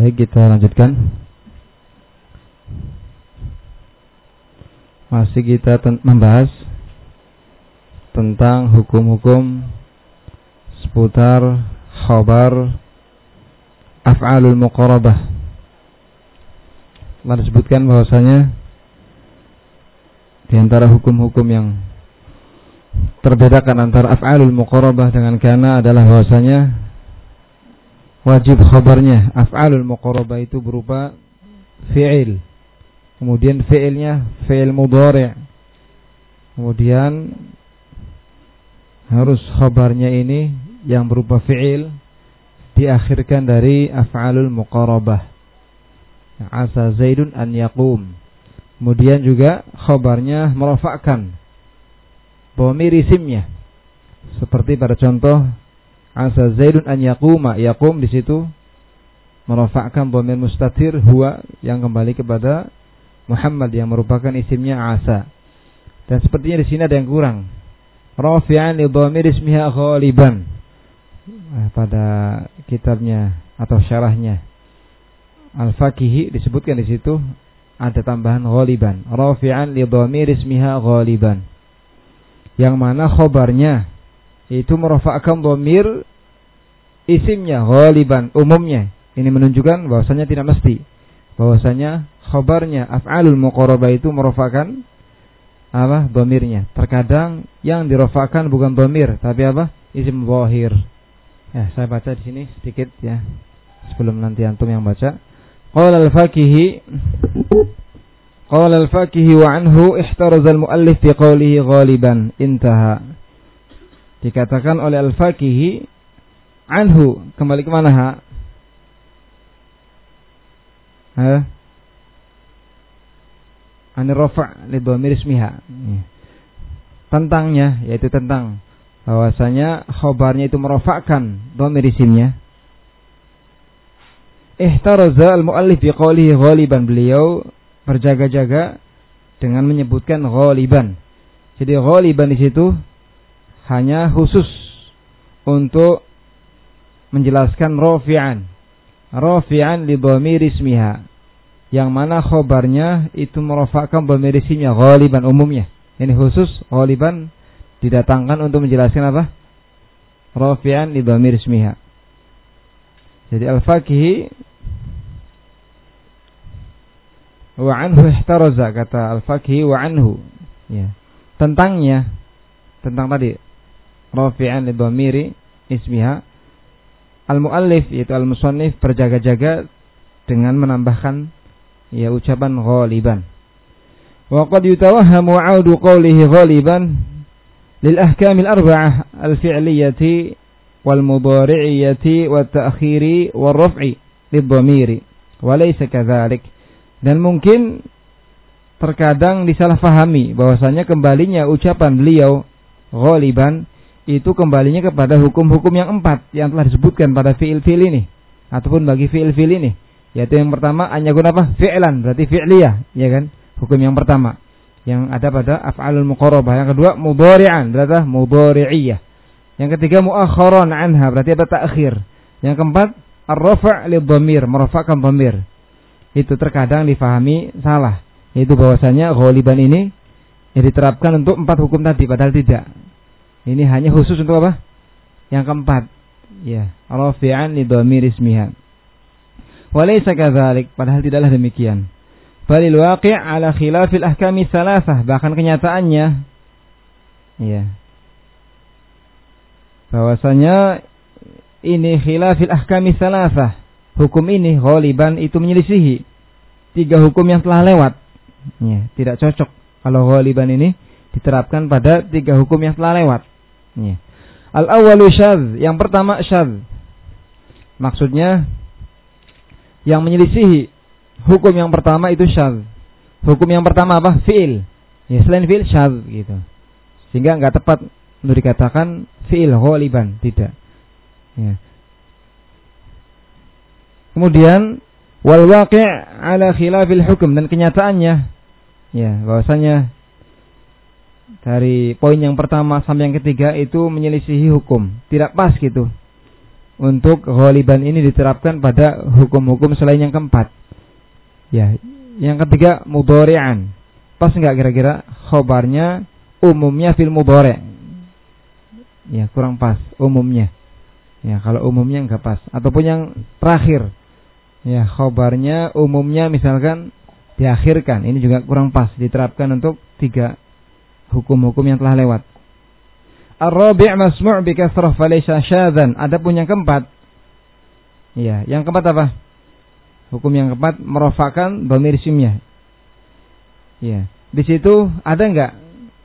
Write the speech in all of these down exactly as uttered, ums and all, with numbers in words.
Baik, kita lanjutkan. Masih kita ten- membahas tentang hukum-hukum seputar khabar af'alul muqarabah. Telah disebutkan bahwasanya di antara hukum-hukum yang terbedakan antara af'alul muqarabah dengan kana adalah bahwasanya wajib khabarnya. Af'alul muqarabah itu berupa fi'il, kemudian fi'ilnya fi'il mudhari', kemudian harus khabarnya ini yang berupa fi'il diakhirkan dari af'alul muqarabah. Asa Zaidun an yaqum. Kemudian juga khabarnya merafa'kan dhamir isimnya, seperti pada contoh asa Zaidun an yaquma. Yaqum di situ merafa'kan dhamir mustatir huwa yang kembali kepada Muhammad yang merupakan isimnya asa. Dan sepertinya di sini ada yang kurang. Rafi'an li dhamir ismiha ghaliban. Nah, pada kitabnya atau syarahnya Al-Fakihi disebutkan di situ ada tambahan ghaliban. Rafi'an li dhamir ismiha ghaliban. Yang mana khabarnya itu merafa'kan dhamir isimnya ghaliban umumnya. Ini menunjukkan bahwasanya tidak mesti. Bahwasanya khabarnya af'alul muqarabah itu merafa'kan apa? Dhamirnya. Terkadang yang dirafa'kan bukan dhamir tapi apa? Isim zahir. Ya, saya baca di sini sedikit ya. Sebelum nanti antum yang baca. Qala al-Fakihi Qala al-Fakihi wa anhu ihtaraza al-muallif fi qawlihi ghaliban. Intaha. Dikatakan oleh al-Fakihi anhu, kembali ke mana ha? Ha? Anir rafa' li dhamir ismiha. Tentangnya, yaitu tentang bahwasanya khabarnya itu merafa'kan dhamir isimnya. Ihtaraza al-muallif bi qawlihi ghaliban, beliau berjaga-jaga dengan menyebutkan ghaliban. Jadi ghaliban di situ hanya khusus untuk menjelaskan rafi'an. Rafi'an li dhamir ismiha, yang mana khabarnya itu merafa'kan dhamir isimnya ghaliban umumnya. Ini khusus ghaliban didatangkan untuk menjelaskan apa? Rafi'an li dhamir ismiha. Jadi al-Fakihi wa anhu ihtaraza, kata al-Fakihi wa anhu ya. Tentangnya, tentang tadi rafi'an li dhamiri ismiha, al-muallif yaitu al-musannif berjaga-jaga dengan menambahkan ya ucapan ghaliban. Wa qad yutawahhamu 'audu qawlihi ghaliban lil ahkamil arba'ah al-fi'liyati wal mudhari'iyati wat ta'khiri war raf'i lid dhamiri wa laysa kadzalik. Dan mungkin terkadang disalahfahami bahwasanya kembalinya ucapan beliau ghaliban itu kembalinya kepada hukum-hukum yang empat yang telah disebutkan pada fi'il-fi'il ini ataupun bagi fi'il-fi'il ini, yaitu yang pertama an yakun apa? Fi'lan, berarti fi'liyah, ya kan? Hukum yang pertama yang ada pada af'alul muqarabah. Yang kedua mudhari'an, berarti mudhari'iyah. Yang ketiga muakharan anha, berarti ada ta'khir. Yang keempat ar-rafa' lidhamir, merafa'kan dhamir. Itu terkadang difahami salah, yaitu bahwasanya ghaliban ini yang diterapkan untuk empat hukum tadi, padahal tidak. Ini hanya khusus untuk apa? Yang keempat, ya, rafi'an lidhamir ismiha. Wa laysa kadzalik, padahal tidaklah demikian. Balil waqi' ala khilafil ahkami salasah, bahkan kenyataannya ya bahwasanya ini khilafil ahkami salasah, hukum ini ghaliban itu menyelisihi tiga hukum yang telah lewat. Ya, tidak cocok kalau ghaliban ini diterapkan pada tiga hukum yang telah lewat. Ya. Al-awwalu syadz, yang pertama syadz. Maksudnya yang menyelisihi hukum yang pertama itu syadz. Hukum yang pertama apa? Fi'il. Ya, selain fi'il syadz gitu. Sehingga enggak tepat untuk dikatakan fi'il ghaliban, tidak. Ya. Kemudian wal waqi' ala khilafil hukm, dan kenyataannya ya bahwasanya dari poin yang pertama sampai yang ketiga itu menyelisihi hukum, tidak pas gitu. untuk ghaliban ini diterapkan pada hukum-hukum selain yang keempat. Ya, yang ketiga mudhari'an. Pas enggak kira-kira khobarnya umumnya fil mudhari'? Ya, kurang pas umumnya. Ya, kalau umumnya enggak pas. Ataupun yang terakhir. Ya, khobarnya umumnya misalkan diakhirkan. Ini juga kurang pas diterapkan untuk tiga hukum-hukum yang telah lewat. Ar-rabi' masmu' bi kasrah falaysa syadzan. Adapun yang keempat, ya, yang keempat apa? Hukum yang keempat merofakkan dhamir isimnya. Ya, di situ ada enggak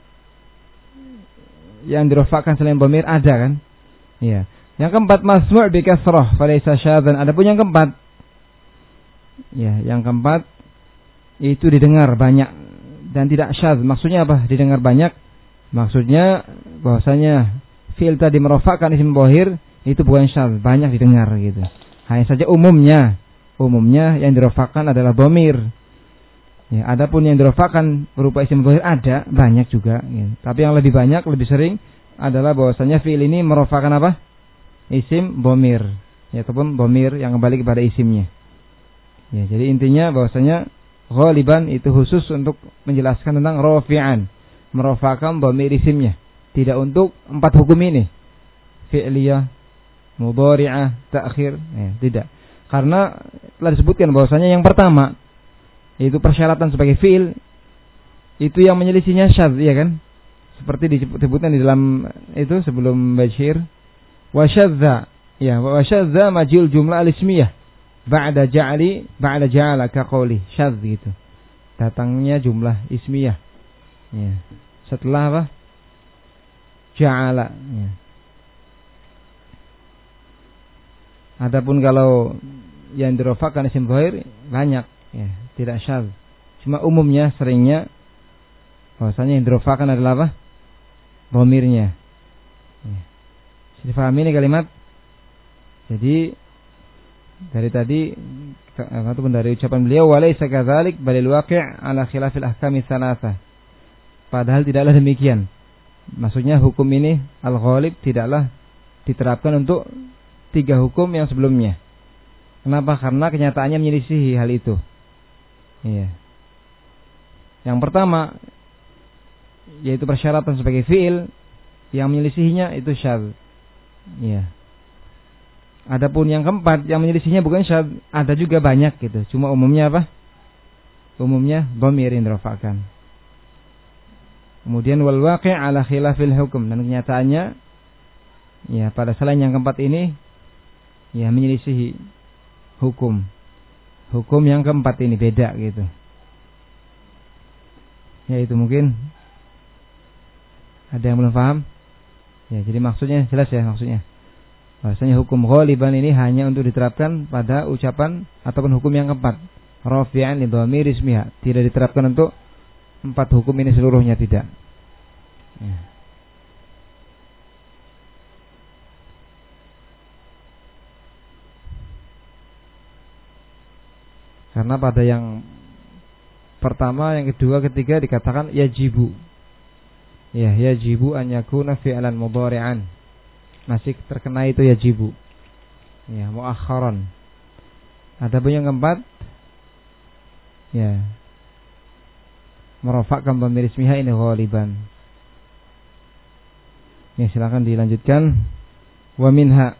yang dirofakkan selain dhamir? Ada kan? Ya. Yang keempat masmu' bi kasrah falaysa syadzan. Adapun yang keempat, ya, yang keempat itu didengar banyak dan tidak syadz. Maksudnya apa? Didengar banyak. Maksudnya bahwasanya fi'il tadi merofakkan isim dhahir itu bukan syadz, banyak didengar gitu. Hanya saja umumnya, umumnya yang dirofakkan adalah dhamir. Ya, adapun yang dirofakkan berupa isim dhahir ada banyak juga. Ya. Tapi yang lebih banyak, lebih sering adalah bahwasanya fi'il ini merofakkan apa? Isim dhamir, ya, ataupun dhamir yang kembali kepada isimnya. Ya, jadi intinya bahwasanya ghaliban itu khusus untuk menjelaskan tentang rafi'an, merofakkan dhamir isimnya, tidak untuk empat hukum ini, fi'liyah, mudhari'ah, ta'khir, ya, tidak. Karena telah disebutkan bahwasanya yang pertama yaitu persyaratan sebagai fi'il itu yang menyelisihinya syadz, ya kan? Seperti disebutkan di dalam itu sebelum bashir, wa syadza, ya, wa syadza majul jumlah al-ismiyah ba'da ja'ali ba'da ja'ala ka qouli syadz gitu. Datangnya jumlah ismiyah. Ya. Setelah apa? Ja'ala. Ya. Adapun kalau yang dirofakkan isim dhahir banyak, ya, tidak syadz. Cuma umumnya seringnya bahwasanya yang dirofakkan adalah apa? Dhamirnya. Ya. Difahami ini kalimat? Jadi dari tadi ataupun dari ucapan beliau walaysa kadzalik balil waqi' ala khilafil ahkami tsalatsah. Padahal tidaklah demikian. Maksudnya hukum ini al-ghalib tidaklah diterapkan untuk tiga hukum yang sebelumnya. Kenapa? Karena kenyataannya menyelisihi hal itu. Iya. Yang pertama yaitu persyaratan sebagai fi'il yang menyelisihinya itu syadz. Iya. Adapun yang keempat yang menyelisihinya bukan syadz, ada juga banyak gitu. Cuma umumnya apa? Umumnya dhamir yang dirofakkan. Kemudian wal waqi' ala khilafil hukum, dan kenyataannya ya pada selain yang keempat ini ya menyelisihi hukum. Hukum yang keempat ini beda gitu. Ya itu mungkin ada yang belum paham? Ya, jadi maksudnya jelas ya maksudnya. Bahasanya hukum ghaliban ini hanya untuk diterapkan pada ucapan ataupun hukum yang keempat. Rafi'an li dhamir ismiha, tidak diterapkan untuk empat hukum ini seluruhnya, tidak. Ya. Karena pada yang pertama, yang kedua, ketiga dikatakan yajibu. Ya, yajibu an yakuna fi'lan mudhari'an. Masih terkena itu yajibu. Ya, muakharan. Adapun yang keempat, ya, merofakkan dhamir ismiha ini ghaliban. Ya, silakan dilanjutkan. Wa minha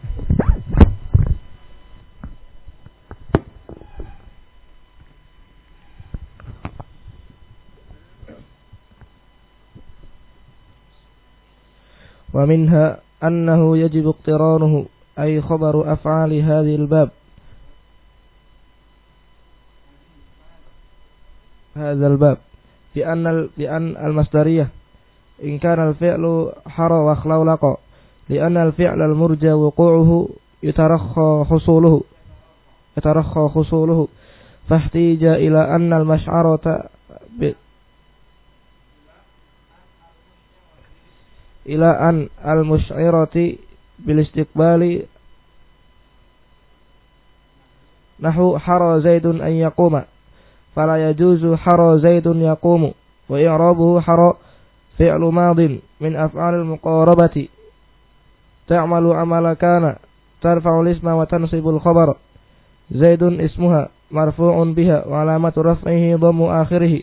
wa minha annahu yajibu iqtiranuhu ay khabaru af'ali hadhil bab هذا الباب بأن بأن المصدرية إن كان الفعل حر وخلولق لأن الفعل المرجى وقوعه يترخى حصوله يترخى حصوله فاحتيج إلى أن المشعرة إلى أن المشعرة بالاستقبال نحو حر زيد أن يقوم فلا يجوز حر زيد يقوم وإعرابه حر فعل ماض من أفعال المقاربة تعمل عمل كان ترفع الاسم وتنصب الخبر. زيد اسمها مرفوع بها وعلامة رفعه ضم آخره.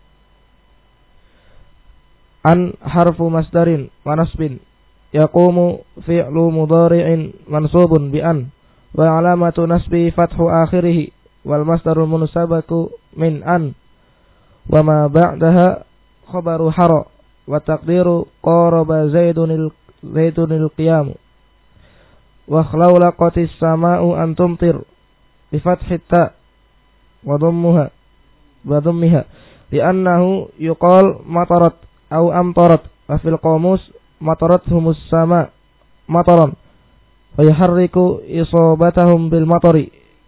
أن حرف مصدر ونصب. يقوم فعل مضارع منصوب بأن وعلامة نصبه فتح آخره والمصدر المنسبك من أن وما بعدها خبر حر والتقدير قارب زيد زيد القيام. واخلولقت السماء أن تمطر بفتح التاء وضمها وضمها لأنه يقال مطرت أو أمطرت وفي القاموس مطرتهم السماء مطرا ويحرك إصابتهم بالمطر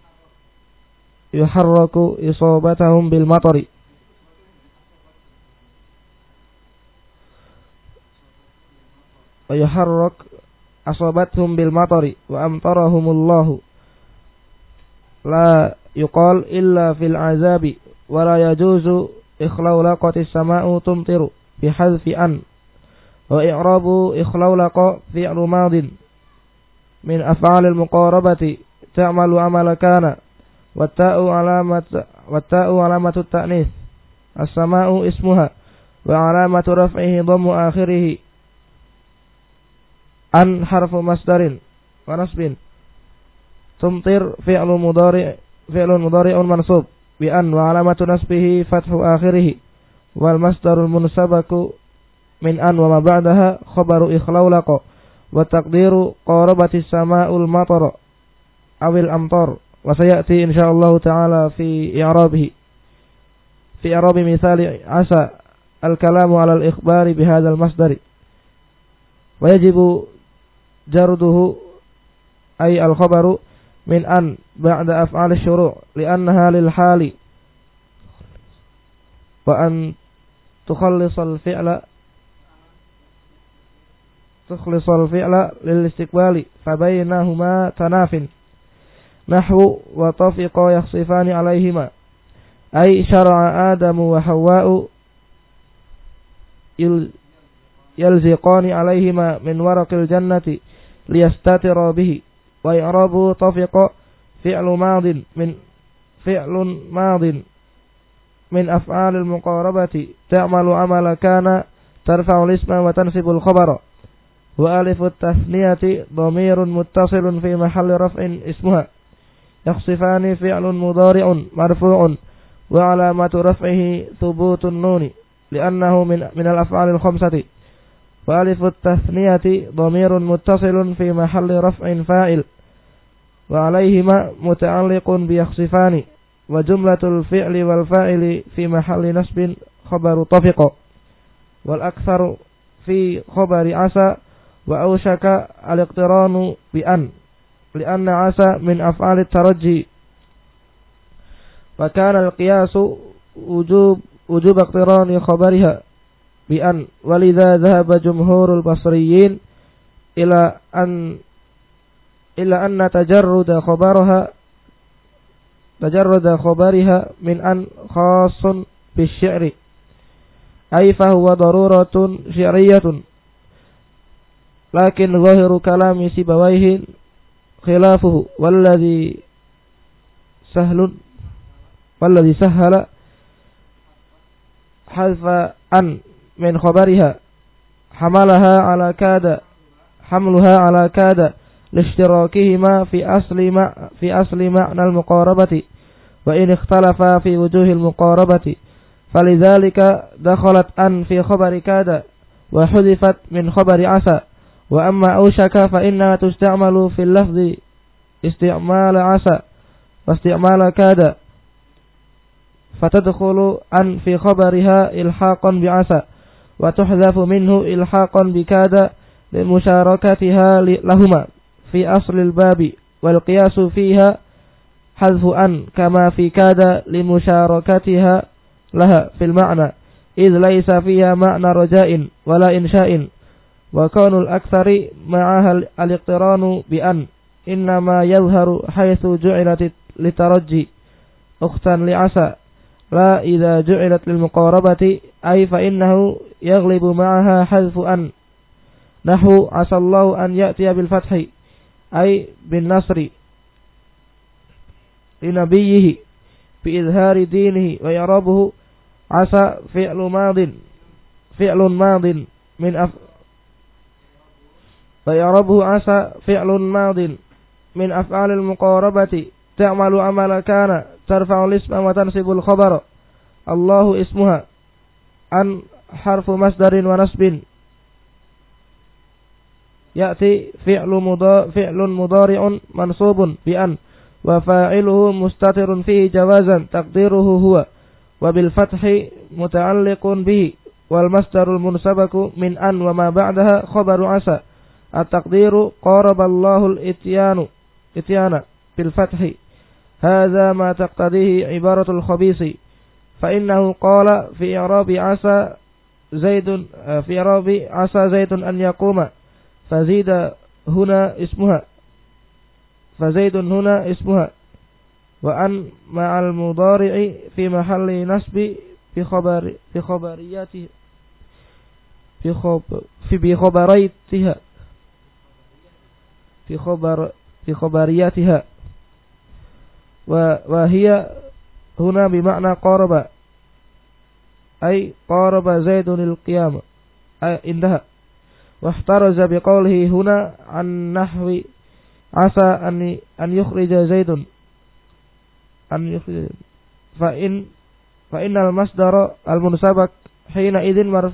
يحرك إصابتهم بالمطر ويحرك أصابتهم بالمطر وأمطرهم الله. لا يقال إلا في العذاب ولا يجوز إخلولقت السماء تمطر بحذف أن. وإعراب إخلولق فعل ماض من أفعال المقاربة تعمل عمل كان والتاء علامة والتاء علامة التأنيث. السماء اسمها وعلامة رفعه ضم آخره. أن حرف مصدر ونصب. تمطر فعل مضارع فعل مضارع منصوب بأن وعلامة نصبه فتح آخره والمصدر المنسبك من أن وما بعدها خبر إخلولق والتقدير قاربت السماء المطر أو الأمطار. وسيأتي إن شاء الله تعالى في إعرابه في إعراب مثال عسى الكلام على الإخبار بهذا المصدر. ويجب جرده أي الخبر من أن بعد أفعال الشروع لأنها للحال وأن تخلص الفعل تخلص الفعل للاستقبال فبينهما تناف. نحو وطفقا يخصفان عليهما أي شرع آدم وحواء يلزقان عليهما من ورق الجنة ليستتر به. وإعرابه طفق فعل ماض من فعل ماض من أفعال المقاربة تعمل عمل كان ترفع الاسم وتنصب الخبر. وألف التثنية ضمير متصل في محل رفع اسمها. يخصفان فعل مضارع مرفوع وعلامة رفعه ثبوت النون لأنه من من الأفعال الخمسة. وألف التثنية ضمير متصل في محل رفع فاعل وعليهما متعلق بيخصفان. وجملة الفعل والفاعل في محل نصب خبر طفق. والأكثر في خبر عسى وأوشك الاقتران بأن لأن عسى من أفعال الترجي. وكان القياس وجوب وجوب اقتران خبرها بأن ولذا ذهب جمهور البصريين إلى أن إلى أن تجرد خبرها تجرد خبرها من أن خاص بالشعر أي فهو ضرورة شعرية. لكن ظاهر كلام سيبويه خلافه والذي سهل والذي سهل حذف أن من خبرها حملها على كاد حملها على كاد لاشتراكهما في أصل مع في أصل معنى المقاربة وإن اختلفا في وجوه المقاربة. فلذلك دخلت أن في خبر كاد وحذفت من خبر عسى. وأما أوشك فإنها تستعمل في اللفظ استعمال عسى واستعمال كاد فتدخل أن في خبرها إلحاقا بعسى وتحذف منه إلحاقا بكاد لمشاركتها لهما في أصل الباب. والقياس فيها حذف أن كما في كاد لمشاركتها لها في المعنى إذ ليس فيها معنى رجاء ولا إنشاء. وكون الأكثر معها الاقتران بأن إنما يظهر حيث جعلت للترجي أختا لعسى لا إذا جعلت للمقاربة أي فإنه يغلب معها حذف أن. نحو عسى الله أن يأتي بالفتح ay bin nasri li nabiyhi bi izhari dinihi wa i'rabuhu asa fi'lu madin fi'lun madin min af wa i'rabuhu asa fi'lun madin min af'alil muqarabati ta'malu amala kana tarfa'u al-isma wa tansibu al-khabara. Allahu ismuha an harfu masdarin wa nasbin ya'ti fi'lu mudari fi'lun mudari'un mansubun bi an wa fa'iluhu mustatirun fihi jawazan taqdiruhu huwa wa bil fathi muta'alliqun bihi wal masdarul munsabaku min an wa ma ba'daha khabaru asa at-taqdiru qaraba Allahul ityanu ityana bil fathi hadza ma taqtadihi ibaratul khabisi fa innahu qala fi i'rabi asa zaidun fi i'rabi asa zaidun an yaquma fazida huna ismuha fazaidun huna ismuha wa an ma'al mudari'i fi mahalli nasbi fi khabari fi khabariyatihi fi khab fi bi khabariyatiha fi khabar fi khabariyatiha wa wa hiya huna bi ma'na qaraba ay qaraba zaidun al-qiyamah ay indaha wahtaraza bi qawlihi huna an nahwi asa an an yukhrija zaidun an yukhrija fa in fa innal masdara al munsabak hina idzin marf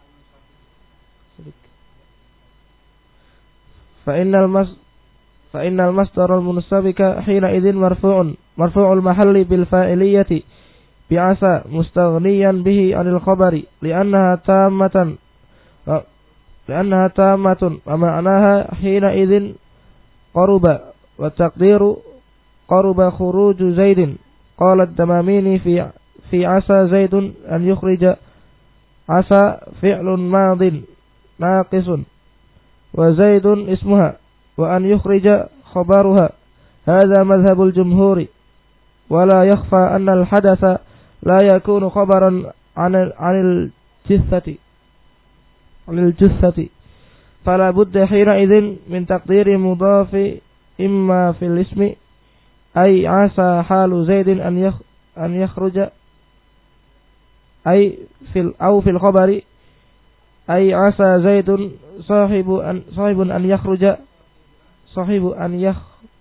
fa innal mas fa innal masdara al munsabika hina idzin marfu'un marfu'ul mahalli bil fa'iliyati bi asa mustaghniyan bihi anil khabari li'annaha tammatan li'annaha tammatun wa ma'naha hina idzin qaruba wa taqdiru qaruba khuruju zaidin qala ad-damamini fi fi asa zaidun an yukhrija asa fi'lun madin naqisun wa zaidun ismuha wa an yukhrija khabaruha hadha madhhabul jumhuri wa la yakhfa anna al-hadatha la yakunu khabaran 'anil 'anil jithati 'anil jithati fala budda hina idzin min taqdiri mudafi imma fil ismi ay asa halu zaidin an yakh an yakhruja ay fil aw fil khabari ay asa zaidun sahibu an sahibun an yakhruja sahibu an yakh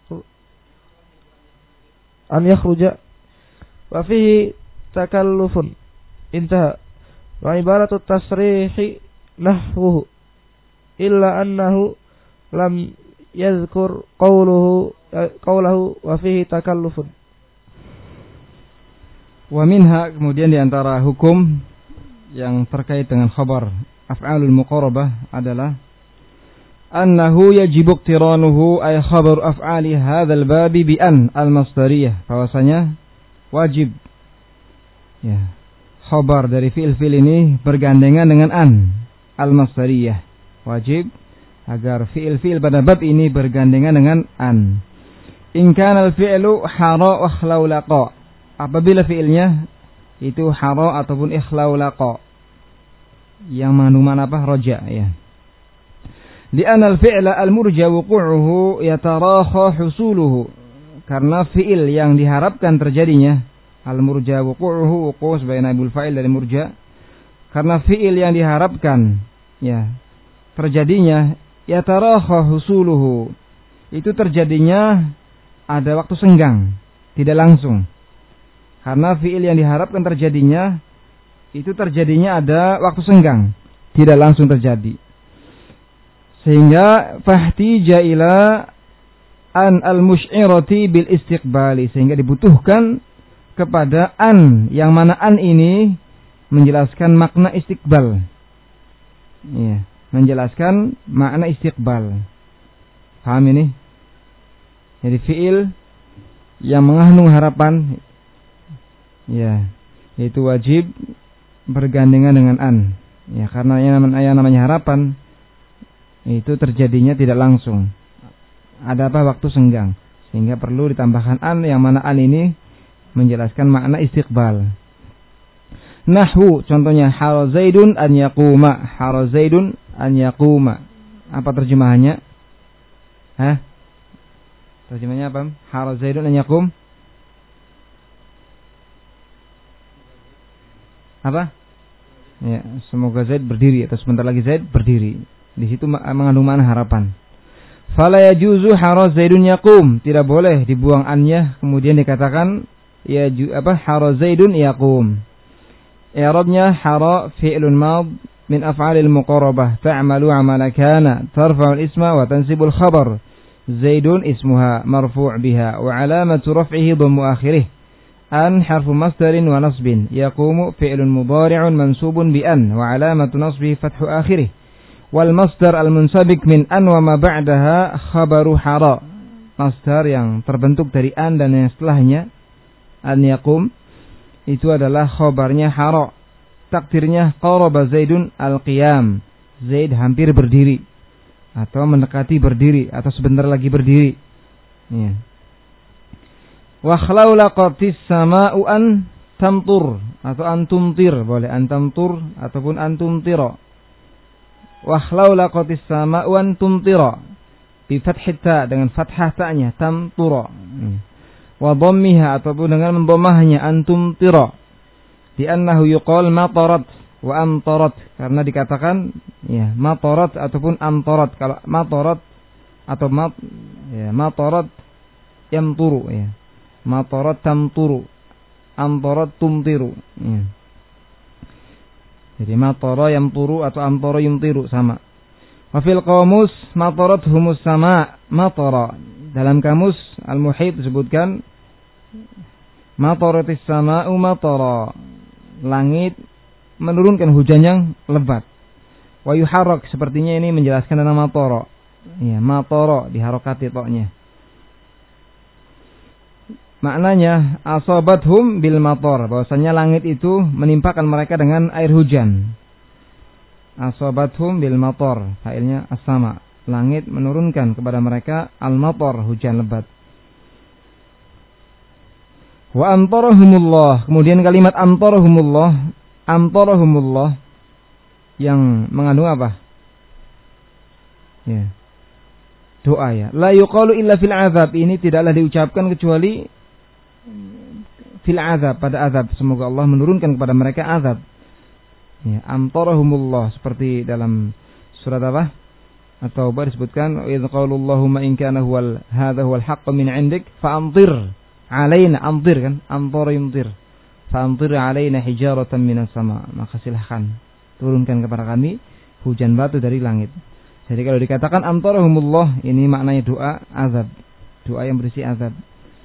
an yakhruja wa fihi takallufun intaha wa ibaratu tasrihi nahwuhu illa annahu lam yadhkur qawluhu qawluhu wa fihi takallufun. Wa minha, kemudian diantara hukum yang terkait dengan khabar af'alul muqarabah adalah annahu yajibu iqtiranuhu ay khabar af'ali hadzal babi bi an al-masdariyah, bahwasanya wajib ya khabar dari fi'il-fi'il ini bergandengan dengan an al-masdariyah. Wajib agar fi'il-fi'il pada bab ini bergandengan dengan an. In kana al-fi'lu hara wa ikhlaulaqa, apabila fi'ilnya itu hara ataupun ikhlaulaqa yang mengandung apa? Roja ya. Li'anna al-fi'la al-murja wuqu'uhu yatarakha husuluhu, karena fi'il yang diharapkan terjadinya al-murja wuqu'uhu, wuqu' sebagai naibul fa'il dari murja, karena fi'il yang diharapkan ya terjadinya yatarakha husuluhu, itu terjadinya ada waktu senggang, tidak langsung. Karena fi'il yang diharapkan terjadinya itu terjadinya ada waktu senggang, tidak langsung terjadi. Sehingga fahtija ila an al-musy'irati bil istiqbali, sehingga dibutuhkan kepada an, yang mana an ini menjelaskan makna istiqbal. Ya, menjelaskan makna istiqbal. Paham ini? Jadi fi'il yang mengandung harapan ya, itu wajib bergandengan dengan an. Ya, karena yang namanya, yang namanya harapan itu terjadinya tidak langsung. Ada apa? Waktu senggang. Sehingga perlu ditambahkan an, yang mana an ini menjelaskan makna istiqbal. Nahwu, contohnya hara zaidun an yaquma, hara zaidun an yaquma. Apa terjemahannya? Hah? Terjemahnya apa? Hara Zaidun an yaqum. Apa? Ya, semoga Zaid berdiri atau sebentar lagi Zaid berdiri. Di situ mengandung makna harapan. Fala yajuzu hara Zaidun yaqum. Tidak boleh dibuang annya kemudian dikatakan ya apa? Hara Zaidun yaqum. I'rabnya hara fi'lun mad min af'alil muqarabah ta'malu 'amala kana tarfa'u al-isma wa tansibu al-khabar. Zaidun ismuha marfu' biha wa 'alamatu raf'ihi dhammu akhirih. An harfu masdarin wa nasbin. Yaqumu fi'lun mudhari'un mansubun bi an wa 'alamatu nasbihi fathu akhirih. Wal masdar al-munsabik min an wa ma ba'daha khabaru hara. Masdar yang terbentuk dari an dan yang setelahnya an yaqum itu adalah khabarnya hara. Takdirnya qaraba Zaidun al-qiyam. Zaid hampir berdiri atau mendekati berdiri atau sebentar lagi berdiri. Ya. Wa khalaulaqatis sama'u an tamtur atau an tumtir, boleh an tamtur ataupun an tumtira. Wa khalaulaqatis sama'u an tumtira bi fathit ta dengan fathah ta-nya tamtura. Wa dhammiha ataupun dengan mendhammahnya an tumtira. Di annahu yuqal matarat wa amtarat karena dikatakan ya matarat ataupun amtarat. Kalau matarat atau mat ya matarat yamturu ya. Matarat tamturu, amtarat tumtiru. Ya. Jadi matara yamturu atau amtara yumtiru sama. Wa fil qamus matarat humus sama matara. Dalam kamus Al-Muhit disebutkan mataratis sama'u matara. Langit menurunkan hujan yang lebat. Wa yuharrak sepertinya ini menjelaskan tentang matara. Ya, matara diharokati toknya. Maknanya asabathum bil matar, bahwasanya langit itu menimpakan mereka dengan air hujan. Asabathum bil matar, failnya as-sama. Langit menurunkan kepada mereka al-matar, hujan lebat. Wa amtarahumullah, kemudian kalimat amtarahumullah, amtarahumullah yang mengandung apa? Ya. Doa ya. La yuqalu illa fil azab, ini tidaklah diucapkan kecuali fil azab, pada azab. Semoga Allah menurunkan kepada mereka azab. Ya, amtarahumullah seperti dalam surat apa? At-Taubah disebutkan idz qala Allahumma in kana huwal hadha huwal haqq min 'indik fa amtir alaina, amtir kan? Amtara yumtir. Fa amtir alaina hijaratan minas sama. Maka silahkan turunkan kepada kami hujan batu dari langit. Jadi kalau dikatakan amtarahumullah ini maknanya doa azab. Doa yang berisi azab.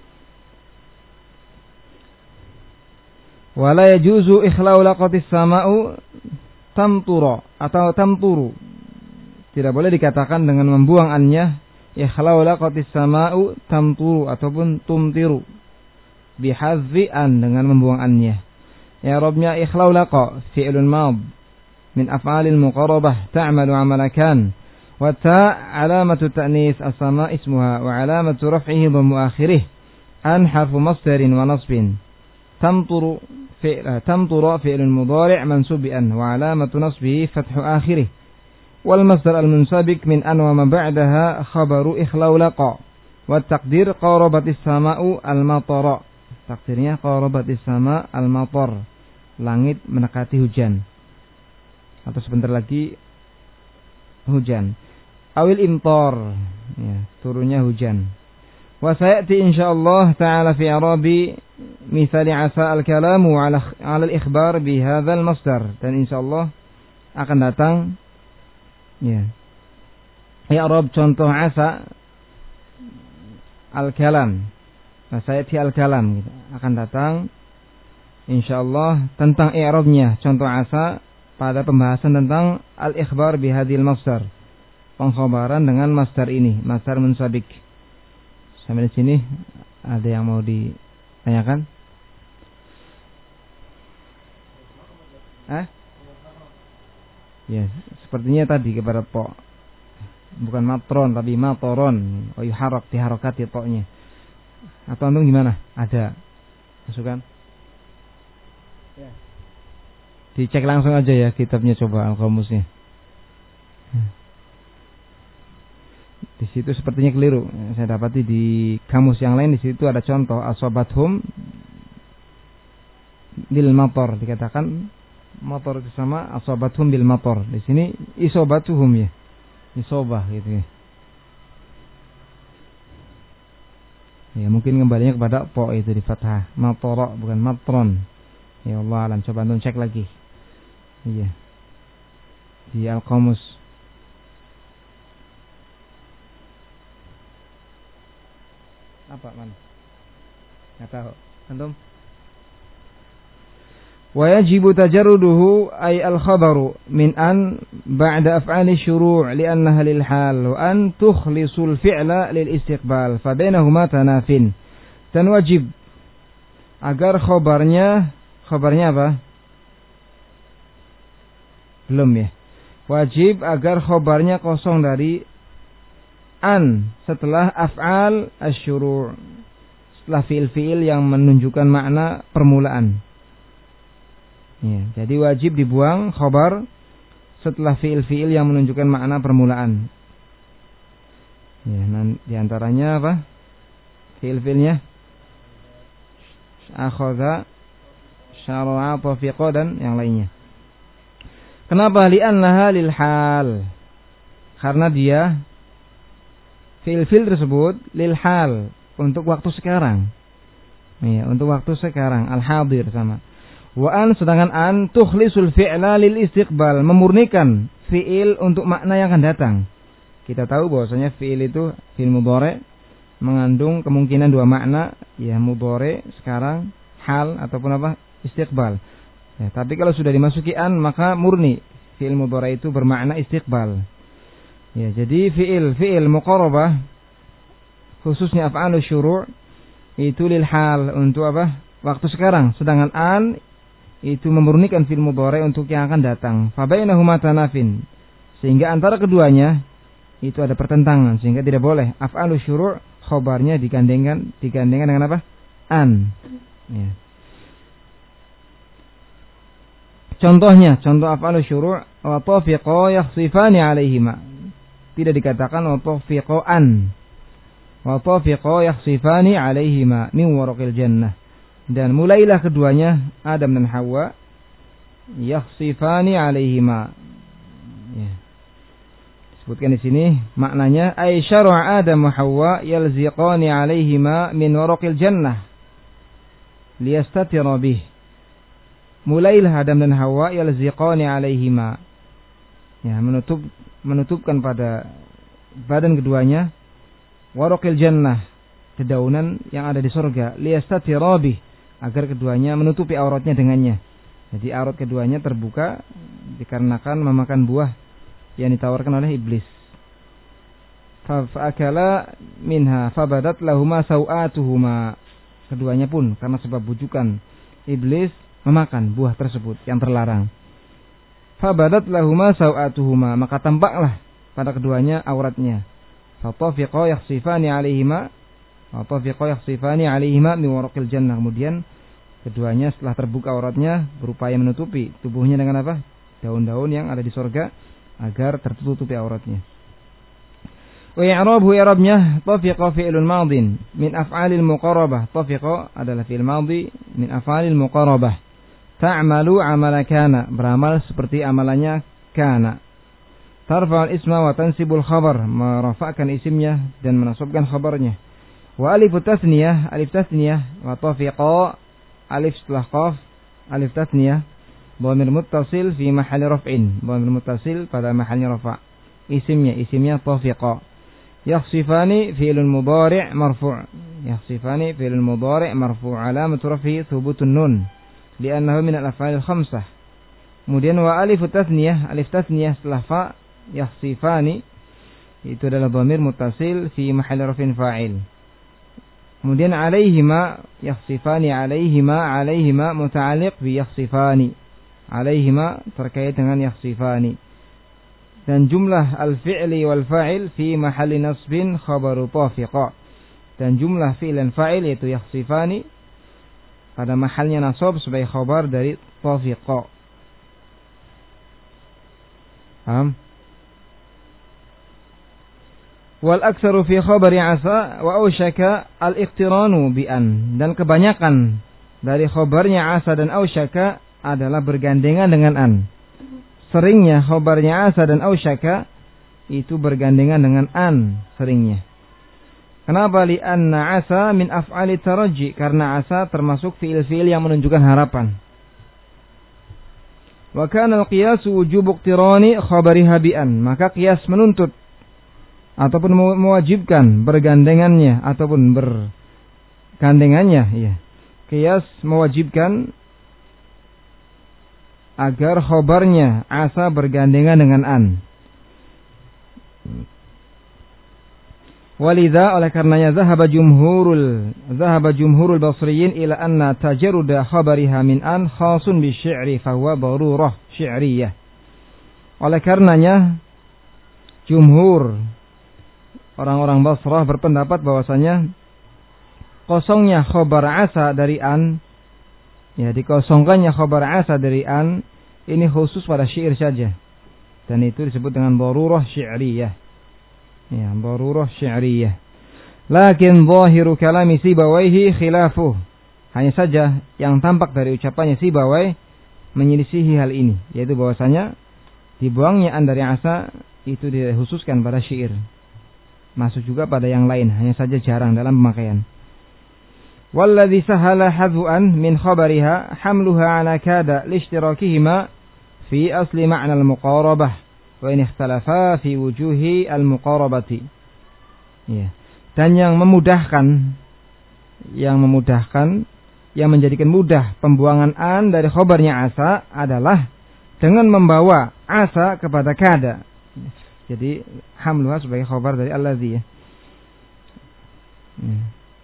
Wala yajuzu ikhla'u laqatis sama'u tamtura atau tamturu. Tidak boleh dikatakan dengan membuang annya ikhla'u laqatis sama'u tamturu ataupun tumtiru. Bihadzi an dengan membuang annya. Ya Rabbnya ikhla'u laqa fi'lun mad min af'alil muqarabah ta'malu 'amala kan. Wa ta' alamatu ta'nis as-sama' ismuha wa 'alamatu raf'ihi dhammu akhirih. An harfu masdarin wa nasbin. Tamturu fi'l tamtura fi'lun mudhari' mansub bi an wa 'alamatu nasbihi fathu akhirih. Wal masdar al-munsabik min an wa ma ba'daha khabaru ikhla'u laqa. Wa taqdir qarabatis sama'u al-matara. Takdirnya qarabatis sama' al-matar. Langit mendekati hujan. Atau sebentar lagi hujan. Awil imtar, ya, turunnya hujan. Wa sayati insyaallah ta'ala fi i'rabi misali asa al-kalamu 'ala 'ala al-ikhbar bi hadzal masdar, dan insyaallah akan datang ya i'rab contoh asa al-kalam. Nah, sayati al-kalam gitu. Akan datang insyaallah tentang i'rabnya contoh asa pada pembahasan tentang al-ikhbar bi hadzal masdar. Pengkhabaran dengan masdar ini, masdar munsabik. Sampai di sini ada yang mau ditanyakan? Eh? Ya, sepertinya tadi kepada po. Bukan matron tapi matoron. Oh, yuharrak diharokati po-nya. Atau antum gimana? Ada masukan? Ya. Dicek langsung aja ya kitabnya, coba al-qamusnya. Di situ sepertinya keliru. Saya dapati di kamus yang lain di situ ada contoh asobathum bil mator, dikatakan motor itu sama asobathum bil mator. Di sini isobatuhum ya. Isobah gitu ya. Ya mungkin kembalinya kepada po itu di fathah. Matoro bukan matron. Ya Allah alam, coba antum cek lagi. Iya. Di Al-Qamus. Apa man? Enggak tahu. Antum? Wa yajibu tajarruduhu ay al-khabaru min an ba'da af'ali syuru' li'annaha lil hal wa an tukhlisul fi'la lil istiqbal fa bainahuma tanafin. Dan wajib agar khabarnya khabarnya apa? Belum ya. Wajib agar khabarnya kosong dari an setelah af'al asy-syuru', setelah fiil-fiil yang menunjukkan makna permulaan. Ya, jadi wajib dibuang khabar setelah fiil-fiil yang menunjukkan makna permulaan. Ya, di antaranya apa? Fiil-fiilnya akhadha, syara'a, tafiqa dan yang lainnya. Kenapa? Li'annaha lil hal. Karena dia fiil-fiil tersebut lil hal, untuk waktu sekarang. Ya, untuk waktu sekarang, al-hadir sama. Wa an, sedangkan an tukhlisul fi'la lil istiqbal, memurnikan fiil untuk makna yang akan datang. Kita tahu bahwasanya fiil itu fiil mudhari mengandung kemungkinan dua makna, ya mudhari sekarang, hal ataupun apa? Istiqbal. Ya, tapi kalau sudah dimasuki an maka murni fiil mudhari itu bermakna istiqbal. Ya, jadi fiil fiil muqarabah khususnya af'alus syuru' itu lil hal, untuk apa? Waktu sekarang. Sedangkan an itu memurnikan fiil mudhari untuk yang akan datang. Fa bainahuma tanafin. Sehingga antara keduanya itu ada pertentangan, sehingga tidak boleh af'alus syuru' khabarnya digandengkan digandengkan dengan apa? An. Ya. Contohnya, contoh af'alus syuru' wa tafiqa yakhsifani 'alaihima. Tidak dikatakan wa tafiqan. Wa tafiqa yakhsifani 'alaihima min waraqil jannah. Dan mulailah keduanya, Adam dan Hawa, yakhsifani 'alaihima. Ya. Disebutkan di sini maknanya ay syara'a Adam wa Hawa yalziqani 'alaihima min waraqil jannah liyastatira bih. Mulailah Adam dan Hawa yalziqani 'alaihima. Ya, menutup menutupkan pada badan keduanya waraqil jannah, dedaunan yang ada di surga, liyastatira bih, agar keduanya menutupi auratnya dengannya. Jadi aurat keduanya terbuka dikarenakan memakan buah yang ditawarkan oleh iblis. Fa'akala minha fabadat lahuma sawatuhuma. Keduanya pun karena sebab bujukan iblis memakan buah tersebut yang terlarang. Fabadat lahuma sawatuhuma, maka tampaklah pada keduanya auratnya. Fatafiqa yakhsifani 'alaihima, fatafiqa yakhsifani 'alaihima min waraqil jannah. Kemudian keduanya setelah terbuka auratnya berupaya menutupi tubuhnya dengan apa? Daun-daun yang ada di surga agar tertutupi auratnya. Wa i'rabu i'rabnya tafiqa fi'lun madin min af'alil muqarabah. Tafiqa adalah fi'il madhi min af'alil muqarabah. Ta'malu 'amala kana, beramal seperti amalannya kana. Tarfa'ul isma wa tansibul khabar, merafa'kan isimnya dan menasabkan khabarnya. Wa alifut tasniyah, alif tasniyah, wa tafiqa, alif setelah qaf, alif tasniyah, dhamir muttasil fi mahalli raf'in, dhamir muttasil pada mahalnya rafa'. Isimnya, isimnya tafiqa. Yakhsifani fi'lun mudhari' marfu'. Yakhsifani fi'lun mudhari' marfu', alamatu raf'i thubutun nun, li'annahu min al-af'alil khamsah. Kemudian wa alifut tasniyah, alif tasniyah setelah fa, yakhsifani, itu adalah dhamir muttasil fi mahalli raf'in fa'il. Kemudian alaihima, yakhsifani alaihima, alaihima muta'alliq bi yakhsifani. Alaihima terkait dengan yakhsifani. Dan jumlah al-fi'li wal fa'il fi mahalli nasbin khabaru tafiqa. Dan jumlah fi'il dan fa'il yaitu yakhsifani pada mahalnya nasab sebagai khabar dari tafiqa. Paham? Wal aktsaru fi khabari asa wa ausyaka al-iqtiranu bi an. Dan kebanyakan dari khabarnya asa dan ausyaka adalah bergandengan dengan an. Seringnya khabarnya asa dan ausyaka itu bergandengan dengan an, seringnya. Kenapa? Li anna asa min af'ali taraji, karena asa termasuk fiil-fiil yang menunjukkan harapan. Wa kana al-qiyas wujub iqtirani khabariha bi an. Maka qiyas menuntut ataupun mewajibkan bergandengannya ataupun bergandengannya, ya. Qiyas mewajibkan agar khabarnya asa bergandengan dengan an. Walidha, oleh karenanya zahaba jumhurul zahaba jumhurul basriyin ila anna tajarruda khabariha min an khasun bi syi'ri fa huwa darurah syi'riyah. Oleh karenanya jumhur orang-orang Basrah berpendapat bahwasanya kosongnya khabar asa dari an, ya, dikosongkannya khabar asa dari an ini khusus pada syair saja, dan itu disebut dengan darurah syi'riyah, ya, darurah syi'riyah. Lakin zahiru kalami Sibawaihi khilafuh. Hanya saja yang tampak dari ucapannya Sibawai menyelisihi hal ini, yaitu bahwasanya dibuangnya an dari asa itu dikhususkan pada syair. Masuk juga pada yang lain, hanya saja jarang dalam pemakaian. Walladhi sahala hadhu'an min khabariha hamluha ala kada lishtirakihima fi asli ma'na al-muqarabah wa in ikhtalafa fi wujuhi al-muqarabati. Ya. Dan yang memudahkan yang memudahkan yang menjadikan mudah pembuangan an dari khabarnya asa adalah dengan membawa asa kepada kada. Jadi hamluha sebagai khabar dari alladhi, ya. Ya.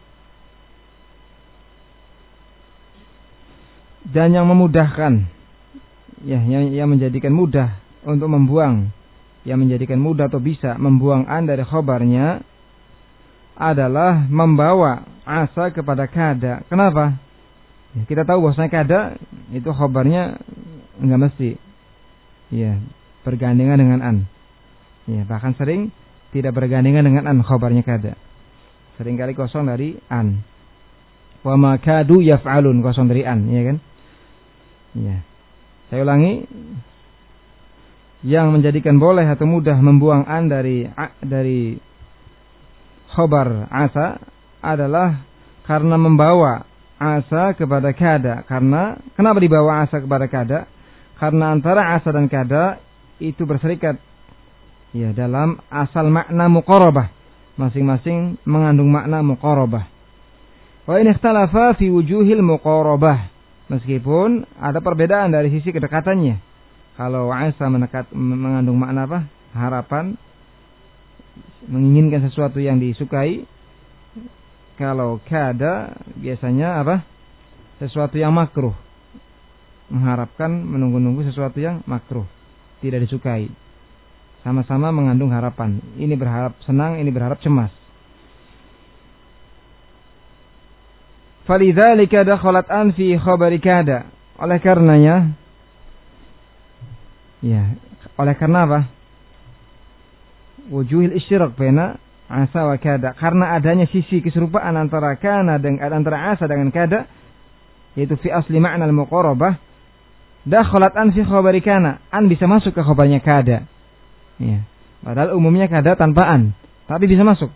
Dan yang memudahkan, ya, yang, yang menjadikan mudah untuk membuang, yang menjadikan mudah atau bisa membuang an dari khabarnya adalah membawa asa kepada kada. Kenapa? Ya, kita tahu bahwasanya kada itu khabarnya enggak mesti, ya, bergandengan dengan an. Ya, bahkan sering tidak bergandengan dengan an khabarnya kada. Seringkali kosong dari an. Wa ma kadu yaf'alun, kosong dari an, ya kan? Ya. Saya ulangi, yang menjadikan boleh atau mudah membuang an dari dari khabar asa adalah karena membawa asa kepada kada. Karena kenapa dibawa asa kepada kada? Karena antara asa dan kada itu berserikat, ya, dalam asal makna muqarabah, masing-masing mengandung makna muqarabah. Wa in ikhtalafa fi wujuhil muqarabah, meskipun ada perbedaan dari sisi kedekatannya. Kalau asa menekat, mengandung makna apa? Harapan, menginginkan sesuatu yang disukai. Kalau kada biasanya apa? Sesuatu yang makruh, mengharapkan, menunggu-nunggu sesuatu yang makruh, tidak disukai. Sama-sama mengandung harapan. Ini berharap senang, ini berharap cemas. Falidzalika dakhalat an fi khabari kada. Oleh karenanya, ya, oleh karena apa? Wujuhil isyrak baina asa wa kada. Karena adanya sisi keserupaan antara kana dan antara asa dengan kada, yaitu fi asli ma'na al-muqarabah, dakhalat an fi khabari kana. An bisa masuk ke khabarnya kada. Ya. Padahal umumnya kada tanpa an, tapi bisa masuk.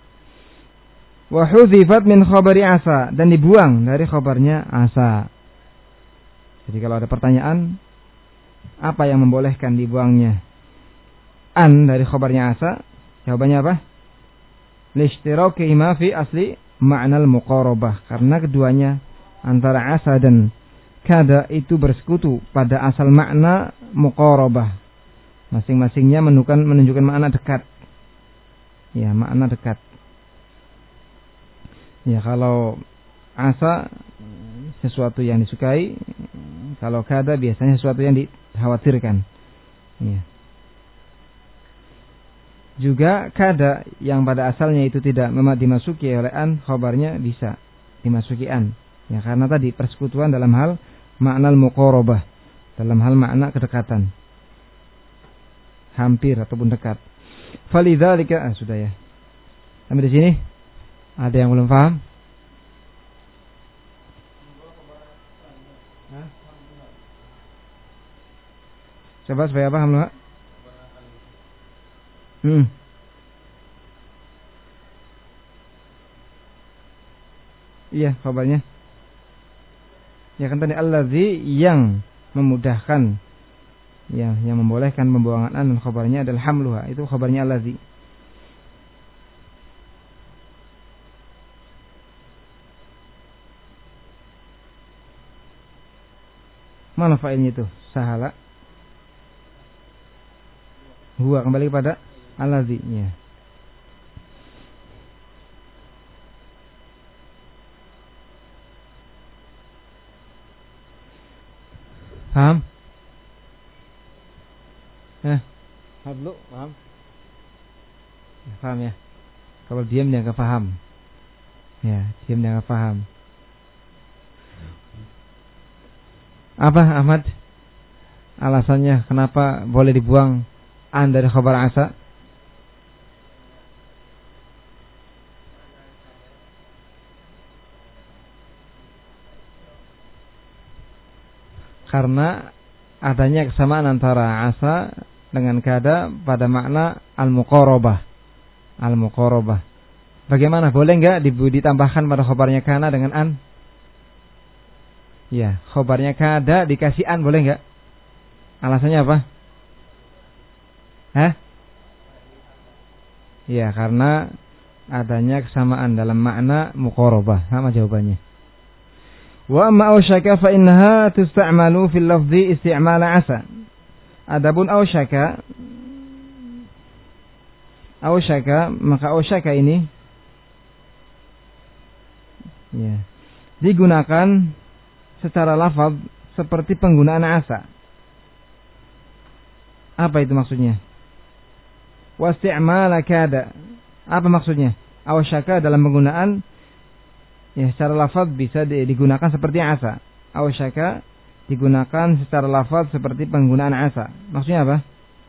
Wa hudzifat min khabari asa, dan dibuang dari khabarnya asa. Jadi kalau ada pertanyaan, apa yang membolehkan dibuangnya an dari khabarnya asa? Jawabannya apa? Lishtirakihima fi asli ma'nal muqarabah, karena keduanya antara asa dan kada itu bersekutu pada asal makna muqarabah. Masing-masingnya menunjukkan, menunjukkan makna dekat. Ya, makna dekat. Ya, kalau asa sesuatu yang disukai, kalau kada biasanya sesuatu yang dikhawatirkan. Ya. Juga kada yang pada asalnya itu tidak dimasuki oleh an, khabarnya bisa dimasuki an. Ya, karena tadi persekutuan dalam hal makna muqarabah, dalam hal makna kedekatan, hampir ataupun dekat. Falidzalika, ah, sudah ya. Sampai di sini. Ada yang belum paham? Hah? Coba supaya paham loh. Hmm. Iya, kabarnya. Ya kan tadi allazi yang memudahkan, ya, yang membolehkan pembuangan an, dan kabarnya adalah hamluha. Itu kabarnya allazi. Mana fa'ilnya itu? Sahala. Huwa, kembali kepada allazi. Ya. Paham? Eh, hablu, paham? Ya, paham ya? Kalau diam dia nggak paham. Ya, diam dia nggak paham. Apa Ahmad? Alasannya kenapa boleh dibuang an dari khabar asa? Karena adanya kesamaan antara asa dengan kada pada makna al-muqarabah. Al-muqarabah. Bagaimana? Boleh enggak ditambahkan pada khabarnya kana dengan an? Ya, khabarnya kada dikasih an, boleh enggak? Alasannya apa? Hah? Ya, karena adanya kesamaan dalam makna muqarabah. Sama jawabannya. Wa amma awshaka fa innaha tusta'malu fil lafzi isti'mala asa. Adapun awshaka, awshaka, maka awshaka ini ya, digunakan secara lafaz seperti penggunaan asa. Apa itu maksudnya? Wasti'mala kada. Apa maksudnya? Awshaka dalam penggunaan, ya, secara lafaz bisa digunakan seperti asa. Awshaka digunakan secara lafaz seperti penggunaan asa. Maksudnya apa?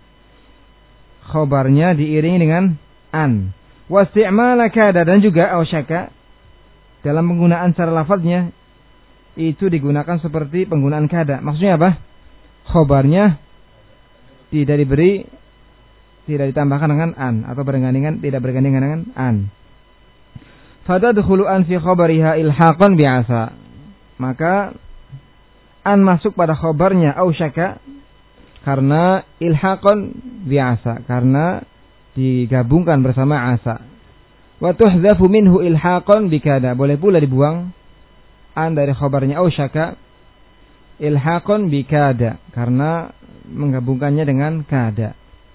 Khobarnya diiringi dengan an. Wasti'mala kada, dan juga awshaka dalam penggunaan secara lafaznya itu digunakan seperti penggunaan kada. Maksudnya apa? Khobarnya tidak diberi, tidak ditambahkan dengan an, atau bergandengan, tidak bergandengan dengan an. Fadadkhulu an fi khabariha ilhaqan bi'asa. Maka an masuk pada khabarnya ausyaka karena ilhaqan bi'asa, karena digabungkan bersama asa. Wa tuhdzafu minhu ilhaqan bikada. Boleh pula dibuang an dari khabarnya ausyaka ilhaqan bikada karena menggabungkannya dengan kada.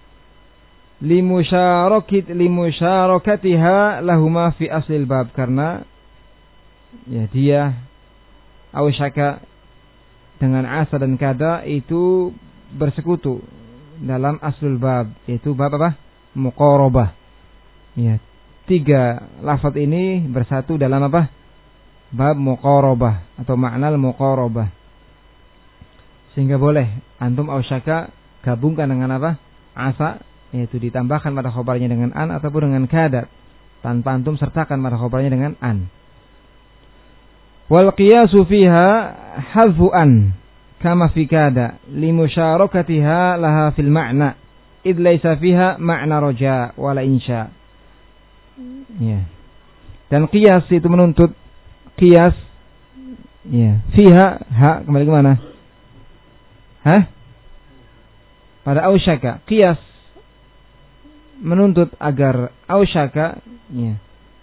Limusyarakit limusyarakatiha lahuma fi aslil bab, karena ya dia ausyaka dengan asa dan kada itu bersekutu dalam aslul bab, yaitu bab apa? Muqarabah. Ya, tiga lafaz ini bersatu dalam apa? Bab muqarabah atau makna muqarabah. Sehingga boleh antum ausyaka gabungkan dengan apa? Asa, yaitu ditambahkan pada khabarnya dengan an ataupun dengan kada, tanpa antum sertakan pada khabarnya dengan an. Wal qiyasu fiha hadfu an kama fi kada limusyarakatiha laha fil ma'na id laisa fiha ma'na raja wala insya. Ya. Dan qiyas itu menuntut qiyas, ya, fiha, ha, kembali ke mana? Hah? Pada ausyaka, qiyas menuntut agar ausyaka, ya,